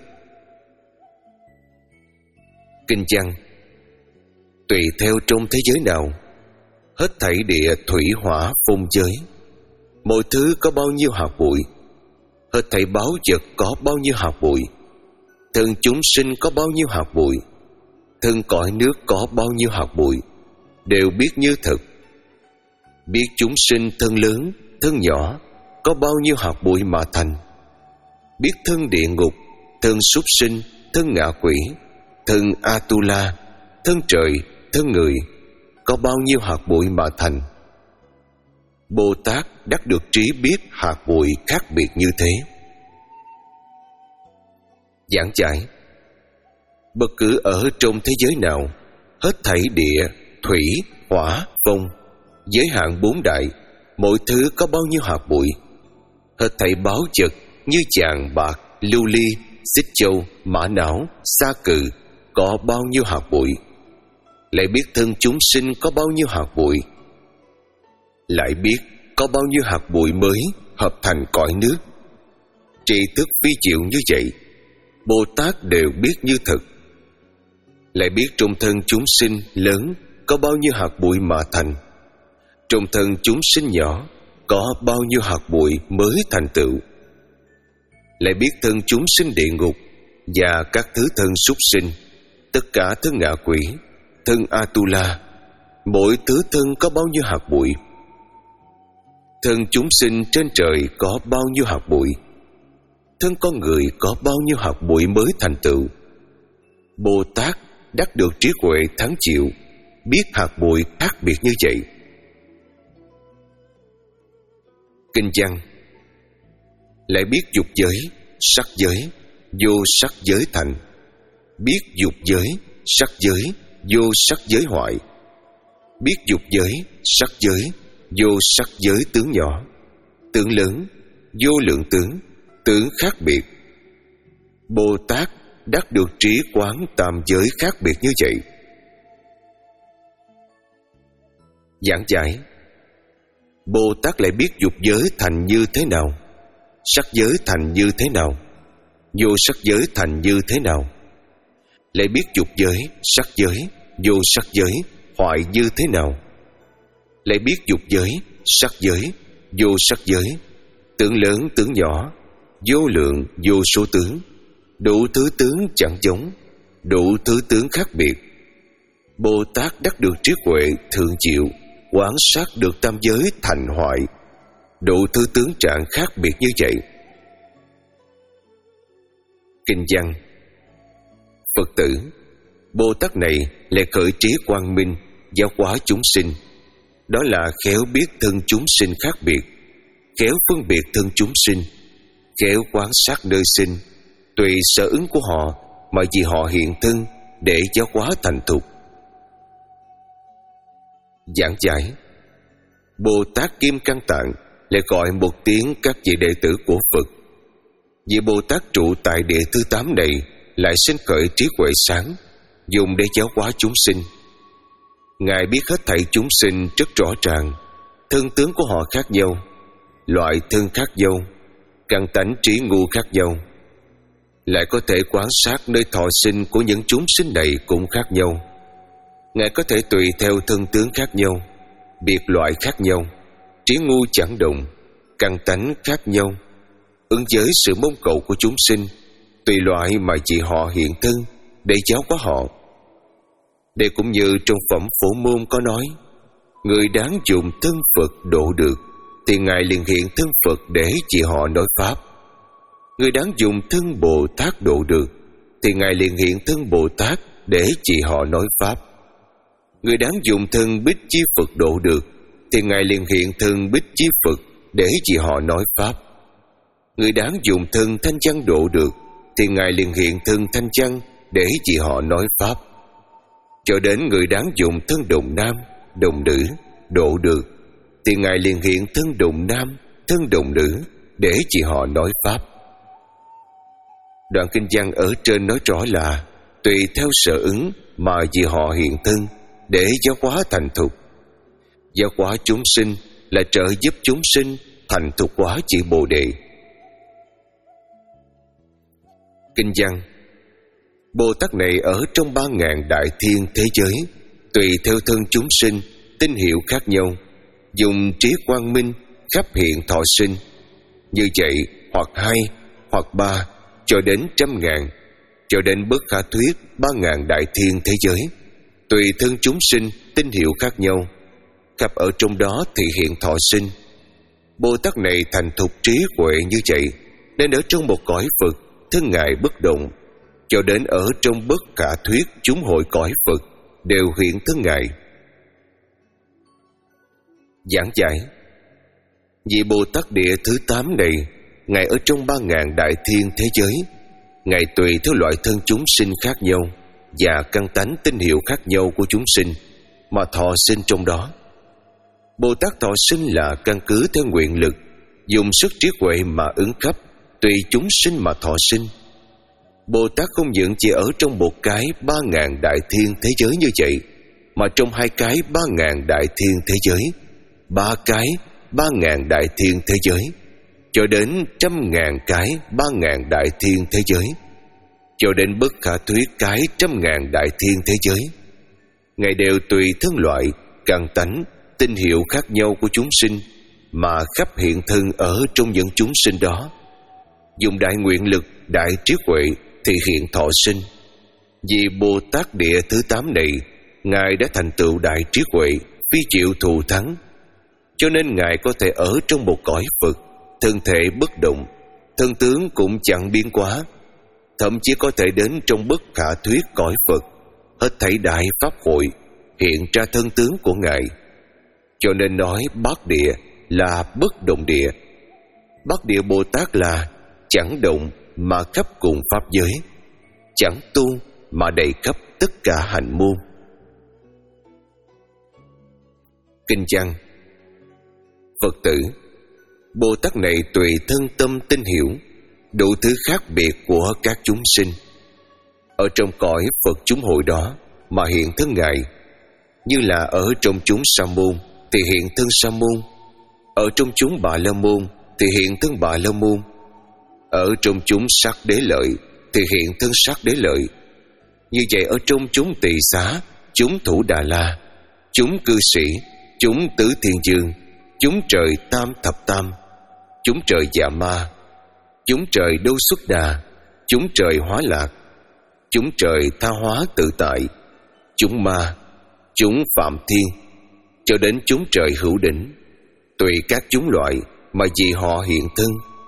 Kinh văn: Tùy theo trong thế giới nào, hết thảy địa thủy hỏa phong giới, mọi thứ có bao nhiêu hạt bụi, hết thảy báu vật có bao nhiêu hạt bụi, thân chúng sinh có bao nhiêu hạt bụi, thân cõi nước có bao nhiêu hạt bụi, đều biết như thật. Biết chúng sinh thân lớn, thân nhỏ có bao nhiêu hạt bụi mà thành. Biết thân địa ngục, thân súc sinh, thân ngạ quỷ, thân Atula thân trời, thân người, có bao nhiêu hạt bụi mà thành. Bồ Tát đắc được trí biết hạt bụi khác biệt như thế. Giảng giải: bất cứ ở trong thế giới nào, hết thảy địa, thủy, hỏa, phong, giới hạn bốn đại, mỗi thứ có bao nhiêu hạt bụi. Hết thảy báu vật như vàng bạc, lưu ly, xích châu, mã não, sa cừ, có bao nhiêu hạt bụi. Lại biết thân chúng sinh có bao nhiêu hạt bụi. Lại biết có bao nhiêu hạt bụi mới hợp thành cõi nước. Tri thức vi diệu như vậy, Bồ Tát đều biết như thực. Lại biết trong thân chúng sinh lớn có bao nhiêu hạt bụi mà thành. Trong thân chúng sinh nhỏ có bao nhiêu hạt bụi mới thành tựu. Lại biết thân chúng sinh địa ngục và các thứ thân súc sinh, tất cả thân ngạ quỷ, thân Atula, mỗi thứ thân có bao nhiêu hạt bụi. Thân chúng sinh trên trời có bao nhiêu hạt bụi. Thân con người có bao nhiêu hạt bụi mới thành tựu. Bồ Tát đắc được trí huệ thắng chịu, biết hạt bụi khác biệt như vậy. Kinh văn: lại biết dục giới, sắc giới, vô sắc giới thành. Biết dục giới, sắc giới, vô sắc giới hoại. Biết dục giới, sắc giới, vô sắc giới tướng nhỏ, tướng lớn, vô lượng tướng, tướng khác biệt. Bồ Tát đắc được trí quán tam giới khác biệt như vậy. Giảng giải: Bồ Tát lại biết dục giới thành như thế nào, sắc giới thành như thế nào, vô sắc giới thành như thế nào. Lại biết dục giới, sắc giới, vô sắc giới hoại như thế nào. Lại biết dục giới, sắc giới, vô sắc giới, tướng lớn tướng nhỏ, vô lượng vô số tướng, đủ thứ tướng chẳng giống, đủ thứ tướng khác biệt. Bồ Tát đắc được trí huệ thượng diệu, quán sát được tam giới thành hoại, đủ thứ tướng trạng khác biệt như vậy. Kinh văn: Phật tử, Bồ Tát này lại khởi trí quang minh, giáo hóa chúng sinh. Đó là khéo biết thân chúng sinh khác biệt, khéo phân biệt thân chúng sinh, khéo quán sát nơi sinh, tùy sở ứng của họ mà vì họ hiện thân để giáo hóa thành thục. Giảng giải: Bồ Tát Kim Cang Tạng lại gọi một tiếng các vị đệ tử của Phật. Vì Bồ Tát trụ tại địa thứ tám này lại sinh khởi trí huệ sáng, dùng để giáo hóa chúng sinh. Ngài biết hết thảy chúng sinh rất rõ ràng, thân tướng của họ khác nhau, loại thân khác nhau, căn tánh trí ngu khác nhau. Lại có thể quan sát nơi thọ sinh của những chúng sinh này cũng khác nhau. Ngài có thể tùy theo thân tướng khác nhau, biệt loại khác nhau, trí ngu chẳng đồng, căn tánh khác nhau, ứng với sự mong cầu của chúng sinh, tùy loại mà chỉ họ hiện thân để giáo hóa họ. Đây cũng như trong phẩm Phổ Môn có nói: người đáng dùng thân Phật độ được, thì Ngài liền hiện thân Phật để chỉ họ nói pháp. Người đáng dùng thân Bồ Tát độ được, thì Ngài liền hiện thân Bồ Tát để chỉ họ nói pháp. Người đáng dùng thân Bích Chi Phật độ được, thì Ngài liền hiện thân Bích Chi Phật để chỉ họ nói pháp. Người đáng dùng thân Thanh Văn độ được, thì Ngài liền hiện thân Thanh Văn để chỉ họ nói pháp. Cho đến người đáng dùng thân đồng nam, đồng nữ độ được, thì Ngài liền hiện thân đồng nam, thân đồng nữ để chỉ họ nói pháp. Đoạn kinh văn ở trên nói rõ là tùy theo sở ứng mà vì họ hiện thân để giáo hóa thành thục. Giáo hóa chúng sinh là trợ giúp chúng sinh thành thục hóa chữ Bồ Đề. Kinh văn: Bồ Tát này ở trong ba ngàn đại thiên thế giới, tùy theo thân chúng sinh, tinh hiệu khác nhau, dùng trí quang minh khắp hiện thọ sinh. Như vậy hoặc hai, hoặc ba, cho đến trăm ngàn, cho đến bất khả thuyết ba ngàn đại thiên thế giới, tùy thân chúng sinh, tinh hiệu khác nhau, khắp ở trong đó thị hiện thọ sinh. Bồ Tát này thành thục trí huệ như vậy, nên ở trong một cõi Phật, thân Ngài bất động, cho đến ở trong bất khả thuyết chúng hội cõi Phật, đều hiện thân Ngài. Giảng giải: vị Bồ Tát Địa thứ tám này, Ngài ở trong ba ngàn đại thiên thế giới. Ngài tùy theo loại thân chúng sinh khác nhau và căn tánh tinh hiệu khác nhau của chúng sinh mà thọ sinh trong đó. Bồ Tát thọ sinh là căn cứ theo nguyện lực, dùng sức trí huệ mà ứng khắp, tùy chúng sinh mà thọ sinh. Bồ Tát không những chỉ ở trong một cái ba ngàn đại thiên thế giới như vậy, mà trong hai cái ba ngàn đại thiên thế giới, ba cái ba ngàn đại thiên thế giới, cho đến trăm ngàn cái ba ngàn đại thiên thế giới, cho đến bất khả thuyết cái trăm ngàn đại thiên thế giới. Ngài đều tùy thân loại, căn tánh, tinh hiệu khác nhau của chúng sinh mà khắp hiện thân ở trong những chúng sinh đó, dùng đại nguyện lực, đại trí huệ thì hiện thọ sinh. Vì Bồ Tát Địa thứ tám này, Ngài đã thành tựu đại trí huệ, phi chịu thù thắng, cho nên Ngài có thể ở trong một cõi Phật, thân thể bất động, thân tướng cũng chẳng biến hóa, thậm chí có thể đến trong bất khả thuyết cõi Phật, hết thảy đại pháp hội hiện ra thân tướng của Ngài. Cho nên nói Bát Địa là bất động địa. Bát Địa Bồ Tát là chẳng động mà khắp cùng pháp giới, chẳng tu mà đầy khắp tất cả hành môn. Kinh văn: Phật tử, Bồ Tát này tùy thân tâm tinh hiểu đủ thứ khác biệt của các chúng sinh. Ở trong cõi Phật chúng hội đó mà hiện thân Ngài, như là ở trong chúng Sa môn thì hiện thân Sa môn, ở trong chúng Bà La môn thì hiện thân Bà La môn, ở trong chúng Sắc Đế Lợi thì hiện thân Sắc Đế Lợi. Như vậy ở trong chúng Tỳ Xá, chúng Thủ Đà La, chúng Cư Sĩ, chúng Tứ Thiên Dương, chúng trời Tam Thập Tam, chúng trời Dạ Ma, chúng trời Đô Xuất Đà, chúng trời Hóa Lạc, chúng trời Tha Hóa Tự Tại, chúng ma, chúng Phạm Thiên, cho đến chúng trời Hữu Đỉnh, tùy các chúng loại mà vì họ hiện thân.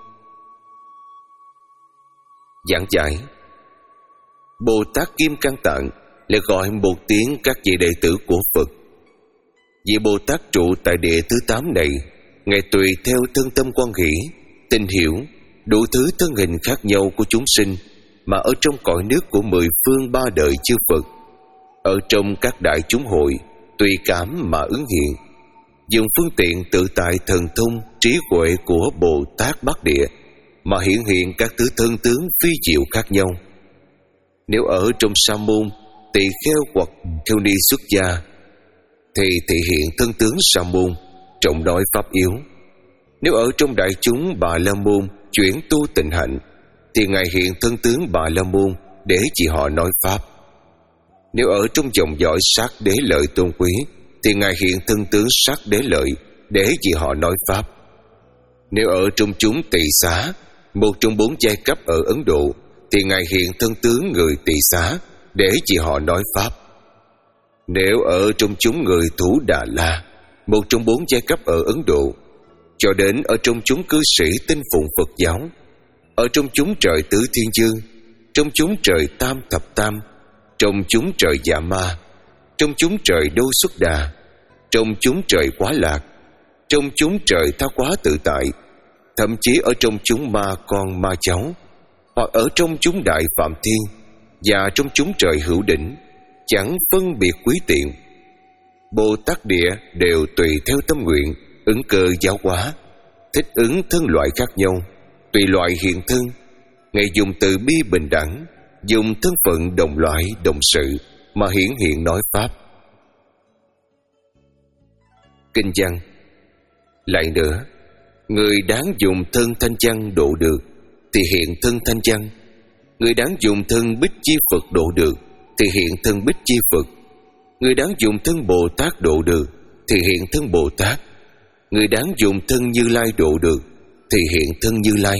Giảng giải: Bồ Tát Kim Cang Tạng lại gọi một tiếng các vị đệ tử của Phật. Vị Bồ Tát trụ tại địa thứ tám này, Ngài tùy theo thân tâm quan hỷ, tinh hiểu đủ thứ thân hình khác nhau của chúng sinh mà ở trong cõi nước của mười phương ba đời chư Phật, ở trong các đại chúng hội tùy cảm mà ứng hiện, dùng phương tiện tự tại thần thông trí huệ của Bồ Tát Bát Địa mà hiện hiện các thứ thân tướng phi diệu khác nhau. Nếu ở trong Sa môn, tỳ kheo hoặc theo ni xuất gia thì thể hiện thân tướng Sa môn, trọng nói pháp yếu. Nếu ở trong đại chúng Bà La môn chuyển tu tịnh hạnh thì Ngài hiện thân tướng Bà La môn để chỉ họ nói pháp. Nếu ở trong dòng dõi Sát Đế Lợi tôn quý thì Ngài hiện thân tướng Sát Đế Lợi để chỉ họ nói pháp. Nếu ở trong chúng Tỳ Xá, một trong bốn giai cấp ở Ấn Độ, thì Ngài hiện thân tướng người Tỳ Xá để chỉ họ nói pháp. Nếu ở trong chúng người Thủ Đà La, một trong bốn giai cấp ở Ấn Độ, cho đến ở trong chúng cư sĩ tinh phụng Phật giáo, ở trong chúng trời Tứ Thiên Dương, trong chúng trời Tam Thập Tam, trong chúng trời Dạ Ma, trong chúng trời Đô Xuất Đà, trong chúng trời Quá Lạc, trong chúng trời Tha Quá Tự Tại, thậm chí ở trong chúng ma con ma cháu, hoặc ở trong chúng đại Phạm Thiên và trong chúng trời Hữu Đỉnh, chẳng phân biệt quý tiện. Bồ Tát Địa đều tùy theo tâm nguyện ứng cơ giáo hóa, thích ứng thân loại khác nhau, tùy loại hiện thân. Ngài dùng từ bi bình đẳng, dùng thân phận đồng loại đồng sự mà hiển hiện nói pháp. Kinh văn: Lại nữa, người đáng dùng thân thanh văn độ được thì hiện thân thanh văn, người đáng dùng thân Bích Chi Phật độ được thì hiện thân Bích Chi Phật, người đáng dùng thân Bồ Tát độ được thì hiện thân Bồ Tát, người đáng dùng thân Như Lai độ được thì hiện thân Như Lai.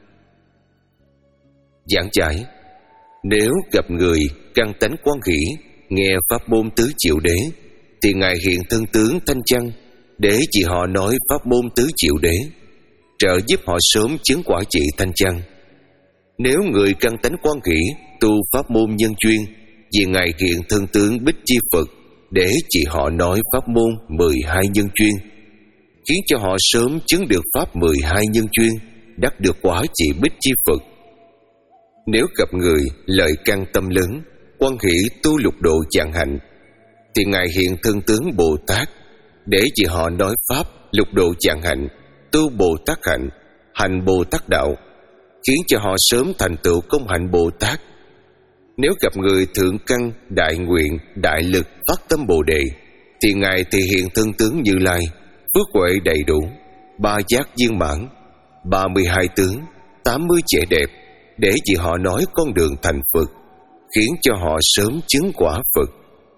Giảng giải: Nếu gặp người căn tánh quan hỷ, nghe pháp môn tứ diệu đế, thì Ngài hiện thân tướng thanh văn để chỉ họ nói pháp môn tứ diệu đế, trợ giúp họ sớm chứng quả vị thanh văn. Nếu người căn tánh quan hỷ tu pháp môn nhân duyên, vì Ngài hiện thân tướng Bích Chi Phật để chỉ họ nói pháp môn mười hai nhân chuyên, khiến cho họ sớm chứng được pháp mười hai nhân chuyên, đắc được quả chỉ Bích Chi Phật. Nếu gặp người lời căn tâm lớn, quan hỷ tu lục độ dạng hạnh, thì Ngài hiện thân tướng Bồ Tát để chỉ họ nói pháp lục độ dạng hạnh, tu Bồ Tát hạnh, hành Bồ Tát đạo, khiến cho họ sớm thành tựu công hạnh Bồ Tát. Nếu gặp người thượng căn đại nguyện đại lực phát tâm Bồ Đề, thì Ngài thì hiện thân tướng Như Lai, phước huệ đầy đủ, ba giác viên mãn, ba mươi hai tướng, tám mươi vẻ đẹp, để chỉ họ nói con đường thành Phật, khiến cho họ sớm chứng quả Phật.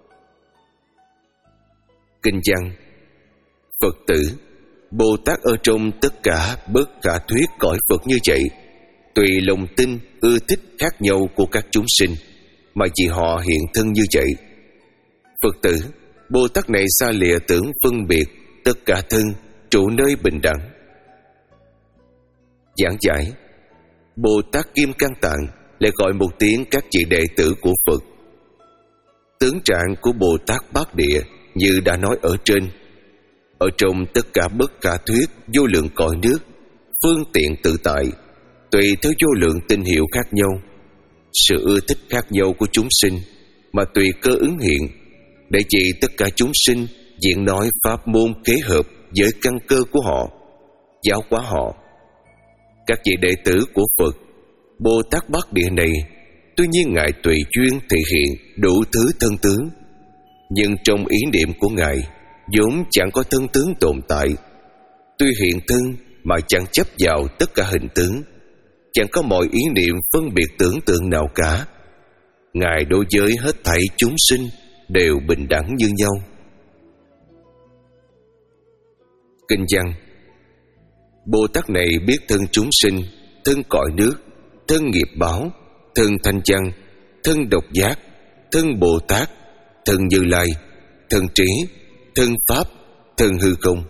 Kinh văn: Phật tử, Bồ Tát ở trong tất cả bất khả thuyết cõi Phật như vậy, tùy lòng tin ưa thích khác nhau của các chúng sinh mà chỉ họ hiện thân như vậy. Phật tử, Bồ Tát này xa lìa tưởng phân biệt tất cả thân, trụ nơi bình đẳng. Giảng giải: Bồ Tát Kim Cang Tạng lại gọi một tiếng các vị đệ tử của Phật. Tướng trạng của Bồ Tát Bát Địa như đã nói ở trên, ở trong tất cả bất khả thuyết vô lượng cõi nước, phương tiện tự tại, tùy theo vô lượng tinh hiệu khác nhau, sự ưa thích khác nhau của chúng sinh mà tùy cơ ứng hiện, để chỉ tất cả chúng sinh diễn nói pháp môn kế hợp với căn cơ của họ, giáo hóa họ. Các vị đệ tử của Phật, Bồ Tát Bát Địa này, tuy nhiên Ngài tùy duyên thể hiện đủ thứ thân tướng, nhưng trong ý niệm của Ngài vốn chẳng có thân tướng tồn tại. Tuy hiện thân mà chẳng chấp vào tất cả hình tướng, chẳng có mọi ý niệm phân biệt tưởng tượng nào cả. Ngài đối với hết thảy chúng sinh đều bình đẳng như nhau. Kinh văn: Bồ Tát này biết thân chúng sinh, thân cõi nước, thân nghiệp báo, thân thanh văn, thân độc giác, thân Bồ Tát, thân Như Lai, thân trí, thân pháp, thân hư không.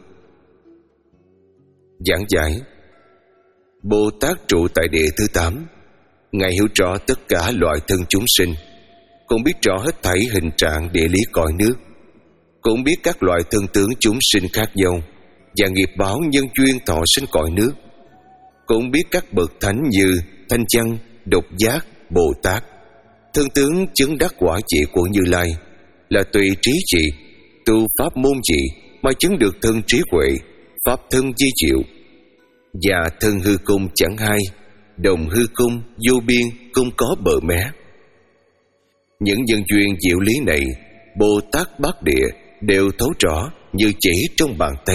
Giảng giải: Bồ Tát trụ tại địa thứ tám, Ngài hiểu rõ tất cả loại thân chúng sinh, cũng biết rõ hết thảy hình trạng địa lý cõi nước, cũng biết các loại thân tướng chúng sinh khác nhau và nghiệp báo nhân duyên thọ sinh cõi nước, cũng biết các bậc thánh như Thanh Văn, Độc Giác, Bồ Tát. Thân tướng chứng đắc quả vị của Như Lai là tùy trí trị, tu pháp môn gì mà chứng được thân trí huệ, pháp thân di diệu, và thân hư không chẳng hai, đồng hư không vô biên, không có bờ mé. Những nhân duyên diệu lý này, Bồ Tát Bát Địa đều thấu rõ như chỉ trong bàn tay.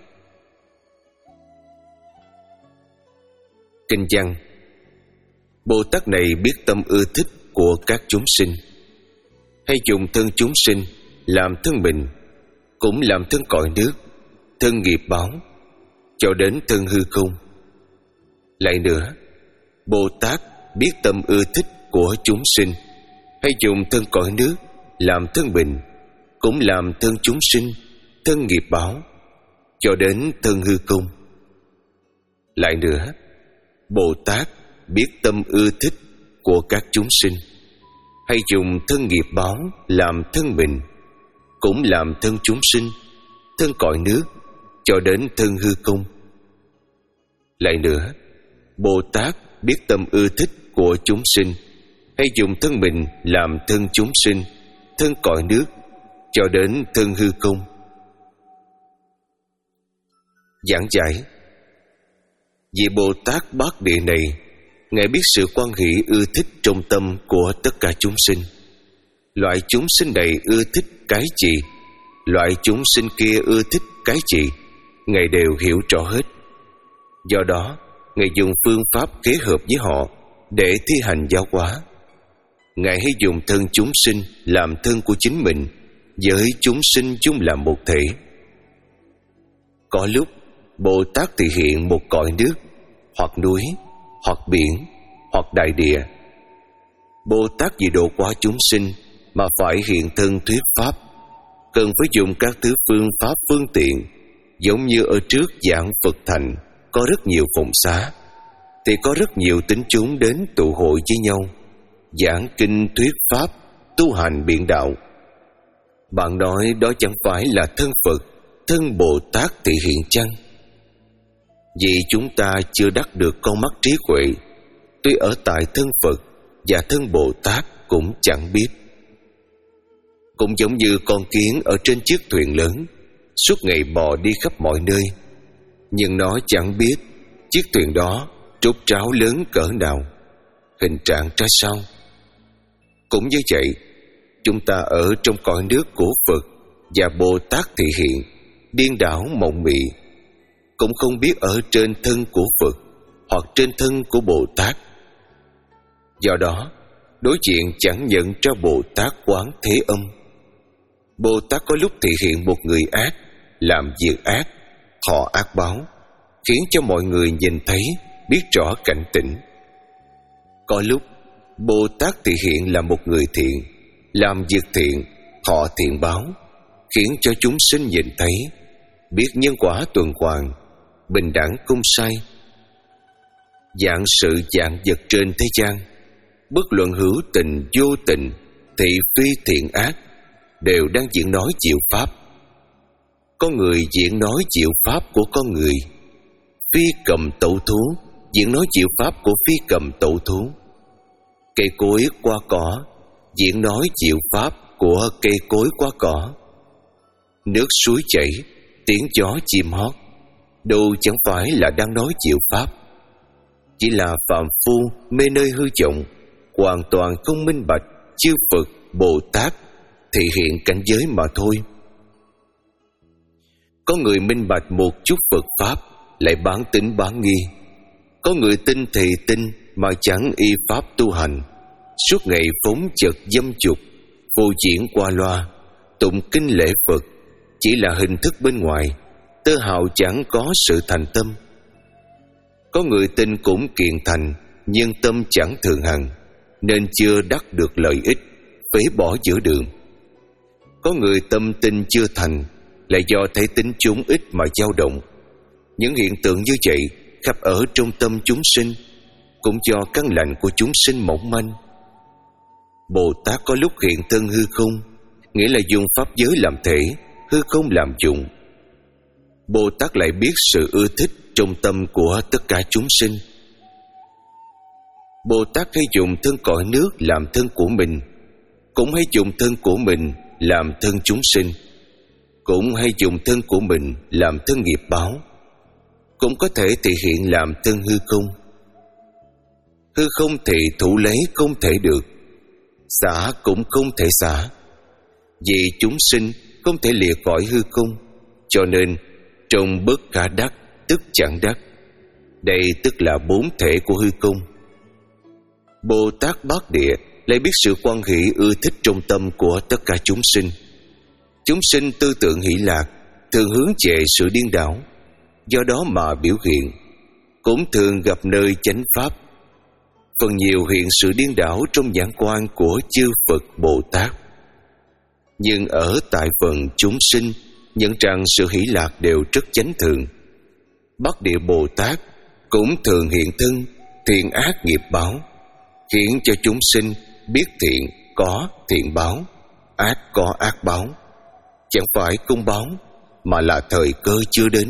Kinh văn: Bồ Tát này biết tâm ưa thích của các chúng sinh, hay dùng thân chúng sinh làm thân mình, cũng làm thân cõi nước, thân nghiệp báo, cho đến thân hư không. Lại nữa, Bồ Tát biết tâm ưa thích của chúng sinh, hay dùng thân cõi nước làm thân mình, cũng làm thân chúng sinh, thân nghiệp báo, cho đến thân hư không. Lại nữa, Bồ Tát biết tâm ưa thích của các chúng sinh, hay dùng thân nghiệp báo làm thân mình, cũng làm thân chúng sinh, thân cõi nước, cho đến thân hư không. Lại nữa, Bồ Tát biết tâm ưa thích của chúng sinh, hay dùng thân mình làm thân chúng sinh, thân cõi nước, cho đến thân hư không. Giảng giải: Vị Bồ Tát Bát Địa này, Ngài biết sự quan hỷ ưa thích trong tâm của tất cả chúng sinh. Loại chúng sinh này ưa thích cái gì, loại chúng sinh kia ưa thích cái gì, Ngài đều hiểu rõ hết. Do đó, Ngài dùng phương pháp kế hợp với họ để thi hành giáo hóa. Ngài hay dùng thân chúng sinh làm thân của chính mình, với chúng sinh chung là một thể. Có lúc Bồ Tát thể hiện một cõi nước, hoặc núi, hoặc biển, hoặc đại địa. Bồ Tát vì độ quá chúng sinh mà phải hiện thân thuyết pháp, cần phải dùng các thứ phương pháp phương tiện, giống như ở trước giảng Phật thành có rất nhiều phòng xá, thì có rất nhiều tín chúng đến tụ hội với nhau, giảng kinh thuyết pháp, tu hành biện đạo. Bạn nói đó chẳng phải là thân Phật, thân Bồ Tát Thị Hiện chăng? Vì chúng ta chưa đắc được con mắt trí huệ, tuy ở tại thân Phật và thân Bồ Tát cũng chẳng biết. Cũng giống như con kiến ở trên chiếc thuyền lớn, suốt ngày bò đi khắp mọi nơi, nhưng nó chẳng biết chiếc thuyền đó trút tráo lớn cỡ nào, hình trạng ra sao. Cũng như vậy, chúng ta ở trong cõi nước của Phật và Bồ Tát Thị Hiện, điên đảo mộng mị, cũng không biết ở trên thân của Phật hoặc trên thân của Bồ Tát. Do đó, đối diện chẳng nhận ra Bồ Tát Quán Thế Âm. Bồ Tát có lúc thị hiện một người ác, làm việc ác, thọ ác báo, khiến cho mọi người nhìn thấy, biết rõ cảnh tỉnh. Có lúc Bồ Tát thị hiện là một người thiện, làm việc thiện, thọ thiện báo, khiến cho chúng sinh nhìn thấy, biết nhân quả tuần hoàn, bình đẳng công sai. Dạng sự dạng vật trên thế gian, bất luận hữu tình vô tình, thị phi thiện ác, đều đang diễn nói chịu pháp. Có người diễn nói chịu pháp của con người, phi cầm tẩu thú diễn nói chịu pháp của phi cầm tẩu thú. Cây cối qua cỏ diễn nói chịu pháp của cây cối qua cỏ. Nước suối chảy, tiếng gió chim hót, đâu chẳng phải là đang nói chịu pháp. Chỉ là phàm phu mê nơi hư vọng, hoàn toàn không minh bạch chư Phật Bồ Tát thị hiện cảnh giới mà thôi. Có người minh bạch một chút Phật pháp, lại bán tín bán nghi. Có người tin thì tin mà chẳng y pháp tu hành, suốt ngày phóng chật dâm dục, vô diễn qua loa, tụng kinh lễ Phật, chỉ là hình thức bên ngoài, tơ hào chẳng có sự thành tâm. Có người tin cũng kiện thành, nhưng tâm chẳng thường hằng, nên chưa đắc được lợi ích, phế bỏ giữa đường. Có người tâm tin chưa thành, lại do thấy tính chúng ít mà dao động. Những hiện tượng như vậy khắp ở trong tâm chúng sinh, cũng do căn lành của chúng sinh mỏng manh. Bồ Tát có lúc hiện thân hư không, nghĩa là dùng pháp giới làm thể, hư không làm dụng. Bồ Tát lại biết sự ưa thích trong tâm của tất cả chúng sinh. Bồ Tát hay dùng thân cõi nước làm thân của mình, cũng hay dùng thân của mình làm thân chúng sinh, cũng hay dùng thân của mình làm thân nghiệp báo, cũng có thể thể hiện làm thân hư không. Hư không thì thủ lấy không thể được, xả cũng không thể xả. Vì chúng sinh không thể lìa khỏi hư không, cho nên trong bất khả đắc tức chẳng đắc. Đây tức là bốn thể của hư không. Bồ Tát Bát Địa lại biết sự quan hỷ ưa thích trong tâm của tất cả chúng sinh. Chúng sinh tư tưởng hỷ lạc, thường hướng về sự điên đảo, do đó mà biểu hiện, cũng thường gặp nơi chánh pháp. Phần nhiều hiện sự điên đảo trong nhãn quan của chư Phật Bồ Tát. Nhưng ở tại phần chúng sinh, nhận rằng sự hỷ lạc đều rất chánh thường. Bát Địa Bồ Tát cũng thường hiện thân, thiện ác nghiệp báo, khiến cho chúng sinh biết thiện có thiện báo, ác có ác báo. Chẳng phải công báo, mà là thời cơ chưa đến.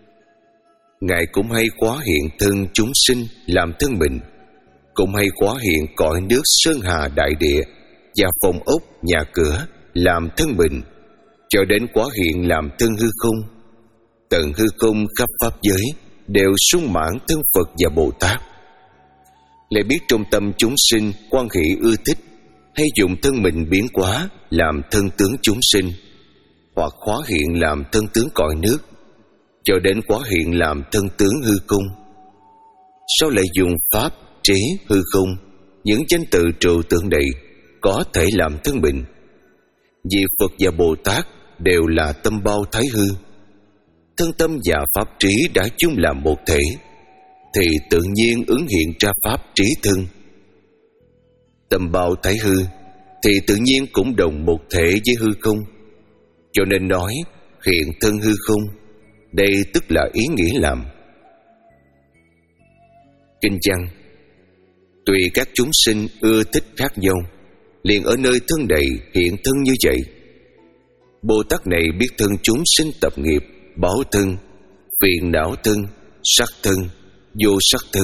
Ngài cũng hay quá hiện thân chúng sinh làm thân mình, cũng hay quá hiện cõi nước sơn hà đại địa và phòng ốc nhà cửa làm thân mình, cho đến quá hiện làm thân hư không. Tận hư không khắp pháp giới đều sung mãn thân Phật và Bồ Tát. Lại biết trong tâm chúng sinh quan hỷ ưa thích, hay dùng thân mình biến hóa làm thân tướng chúng sinh, hoặc hóa hiện làm thân tướng cõi nước, cho đến hóa hiện làm thân tướng hư không. Sao lại dùng pháp, trí, hư không, những danh từ trừu tượng này có thể làm thân mình? Vì Phật và Bồ Tát đều là tâm bao thái hư. Thân tâm và pháp trí đã chung làm một thể, thì tự nhiên ứng hiện ra pháp trí thân. Tâm bao thái hư thì tự nhiên cũng đồng một thể với hư không, cho nên nói hiện thân hư không. Đây tức là ý nghĩa làm. Kinh văn: tùy các chúng sinh ưa thích khác nhau, liền ở nơi thân này hiện thân như vậy. Bồ Tát này biết thân chúng sinh tập nghiệp, báo thân, phiền não thân, sắc thân, vô sắc thân.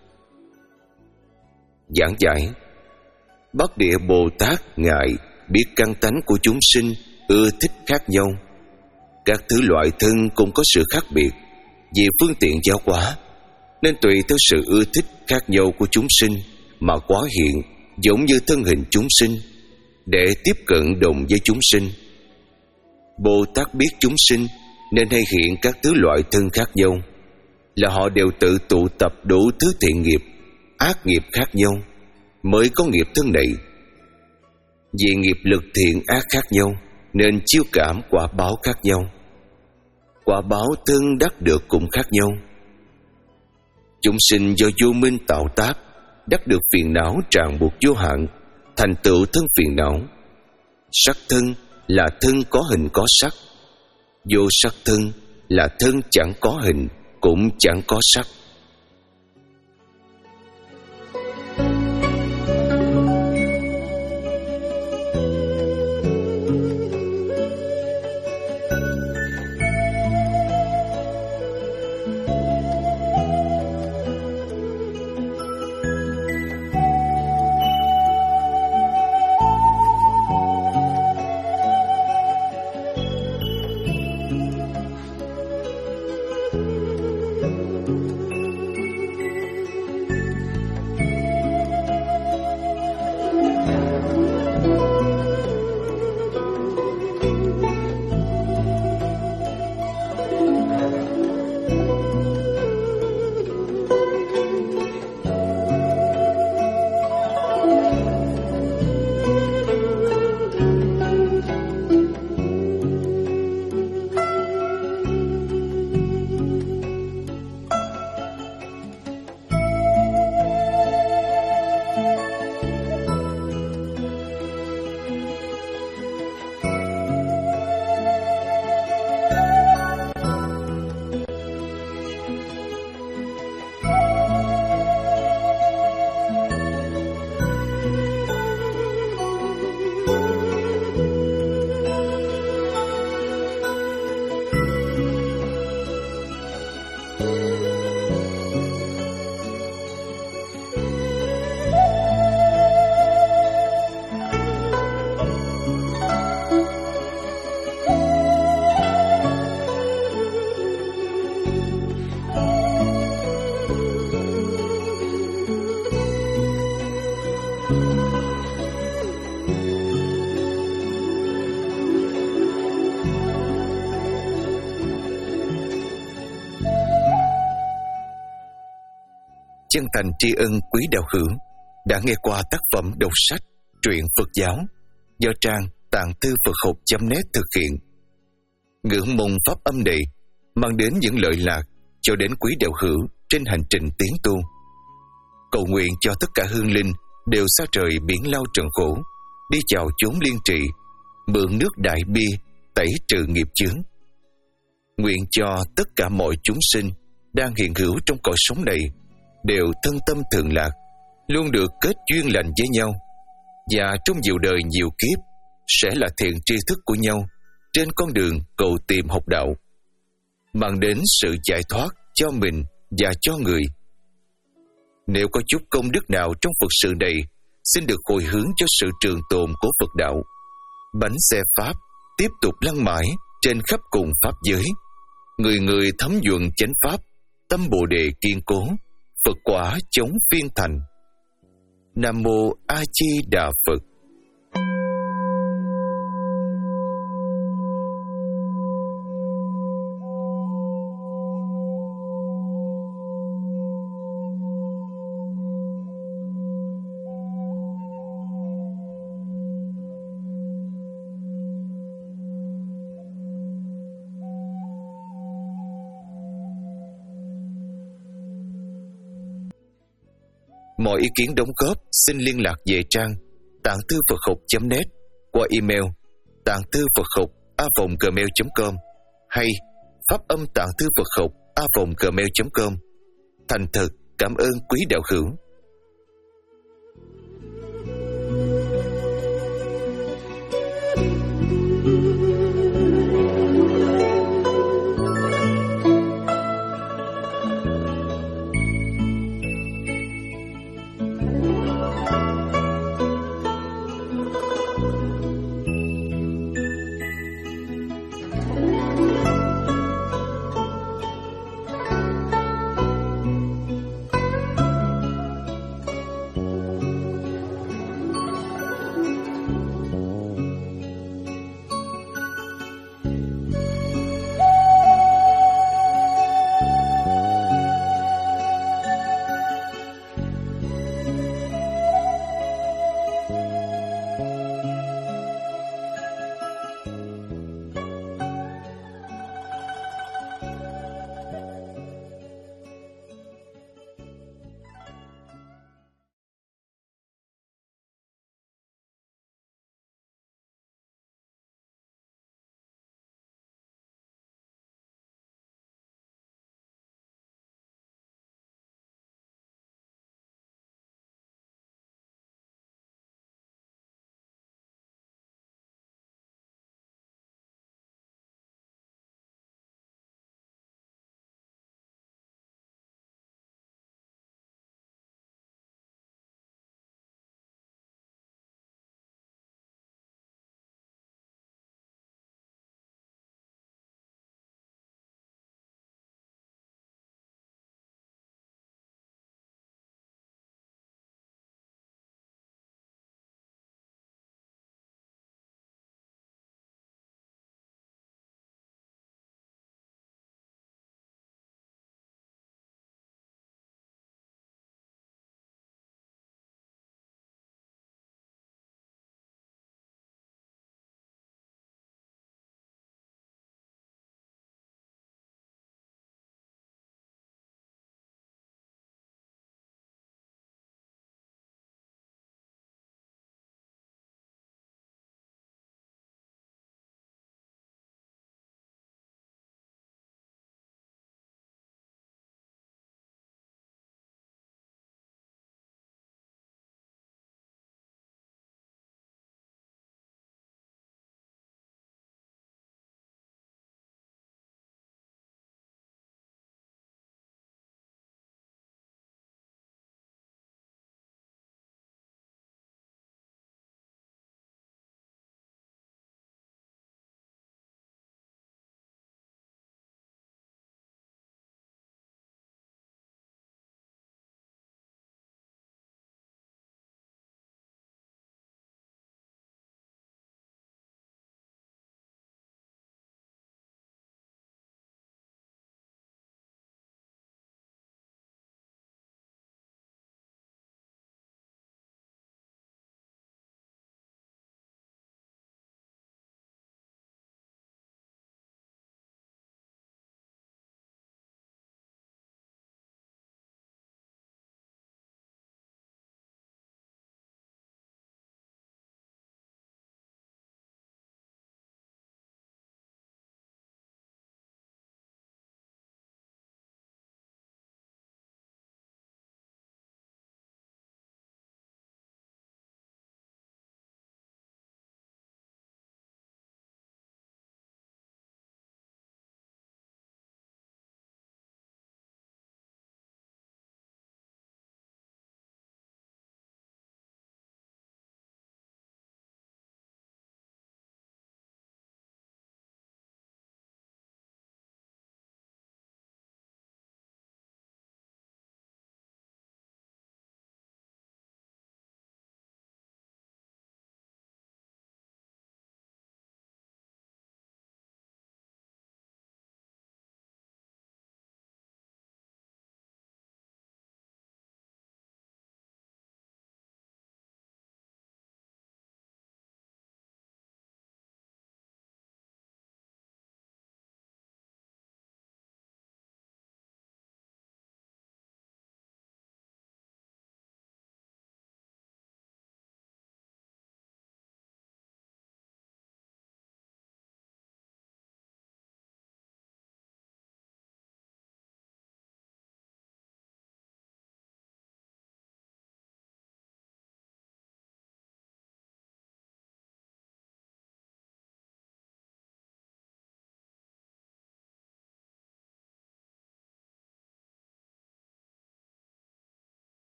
Giảng giải: Bắc Địa Bồ Tát Ngài biết căn tánh của chúng sinh ưa thích khác nhau. Các thứ loại thân cũng có sự khác biệt vì phương tiện giáo hóa, nên tùy theo sự ưa thích khác nhau của chúng sinh mà hóa hiện giống như thân hình chúng sinh để tiếp cận đồng với chúng sinh. Bồ Tát biết chúng sinh nên hay hiện các thứ loại thân khác nhau, là họ đều tự tụ tập đủ thứ thiện nghiệp, ác nghiệp khác nhau mới có nghiệp thân này. Vì nghiệp lực thiện ác khác nhau nên chiêu cảm quả báo khác nhau, quả báo thân đắc được cũng khác nhau. Chúng sinh do vô minh tạo tác, đắc được phiền não ràng buộc vô hạn, thành tựu thân phiền não. Sắc thân là thân có hình có sắc, vô sắc thân là thân chẳng có hình cũng chẳng có sắc. Chân thành tri ân quý đạo hữu đã nghe qua tác phẩm đọc sách truyện Phật giáo do trang tạng thư Phật học chấm net thực hiện. Ngưỡng mong pháp âm này mang đến những lợi lạc cho đến quý đạo hữu trên hành trình tiến tu. Cầu nguyện cho tất cả hương linh đều xa trời biển lao trần khổ, đi vào chốn liên trì, mượn nước đại bi tẩy trừ nghiệp chướng. Nguyện cho tất cả mọi chúng sinh đang hiện hữu trong cõi sống này đều thân tâm thường lạc, luôn được kết duyên lành với nhau, và trong nhiều đời nhiều kiếp sẽ là thiện tri thức của nhau trên con đường cầu tìm học đạo, mang đến sự giải thoát cho mình và cho người. Nếu có chút công đức nào trong Phật sự này, xin được hồi hướng cho sự trường tồn của Phật đạo. Bánh xe Pháp tiếp tục lăn mãi trên khắp cùng Pháp giới, người người thấm nhuần chánh Pháp, tâm Bồ Đề kiên cố, Phật quả chống phiên thành. Nam Mô A Di Đà Phật. Mọi ý kiến đóng góp xin liên lạc về trang tạng thư Phật học chấm net qua email tạng thư Phật học a vòng gmail chấm com hay pháp âm tạng thư Phật học a vòng gmail chấm com. Thành thật cảm ơn quý đạo hữu.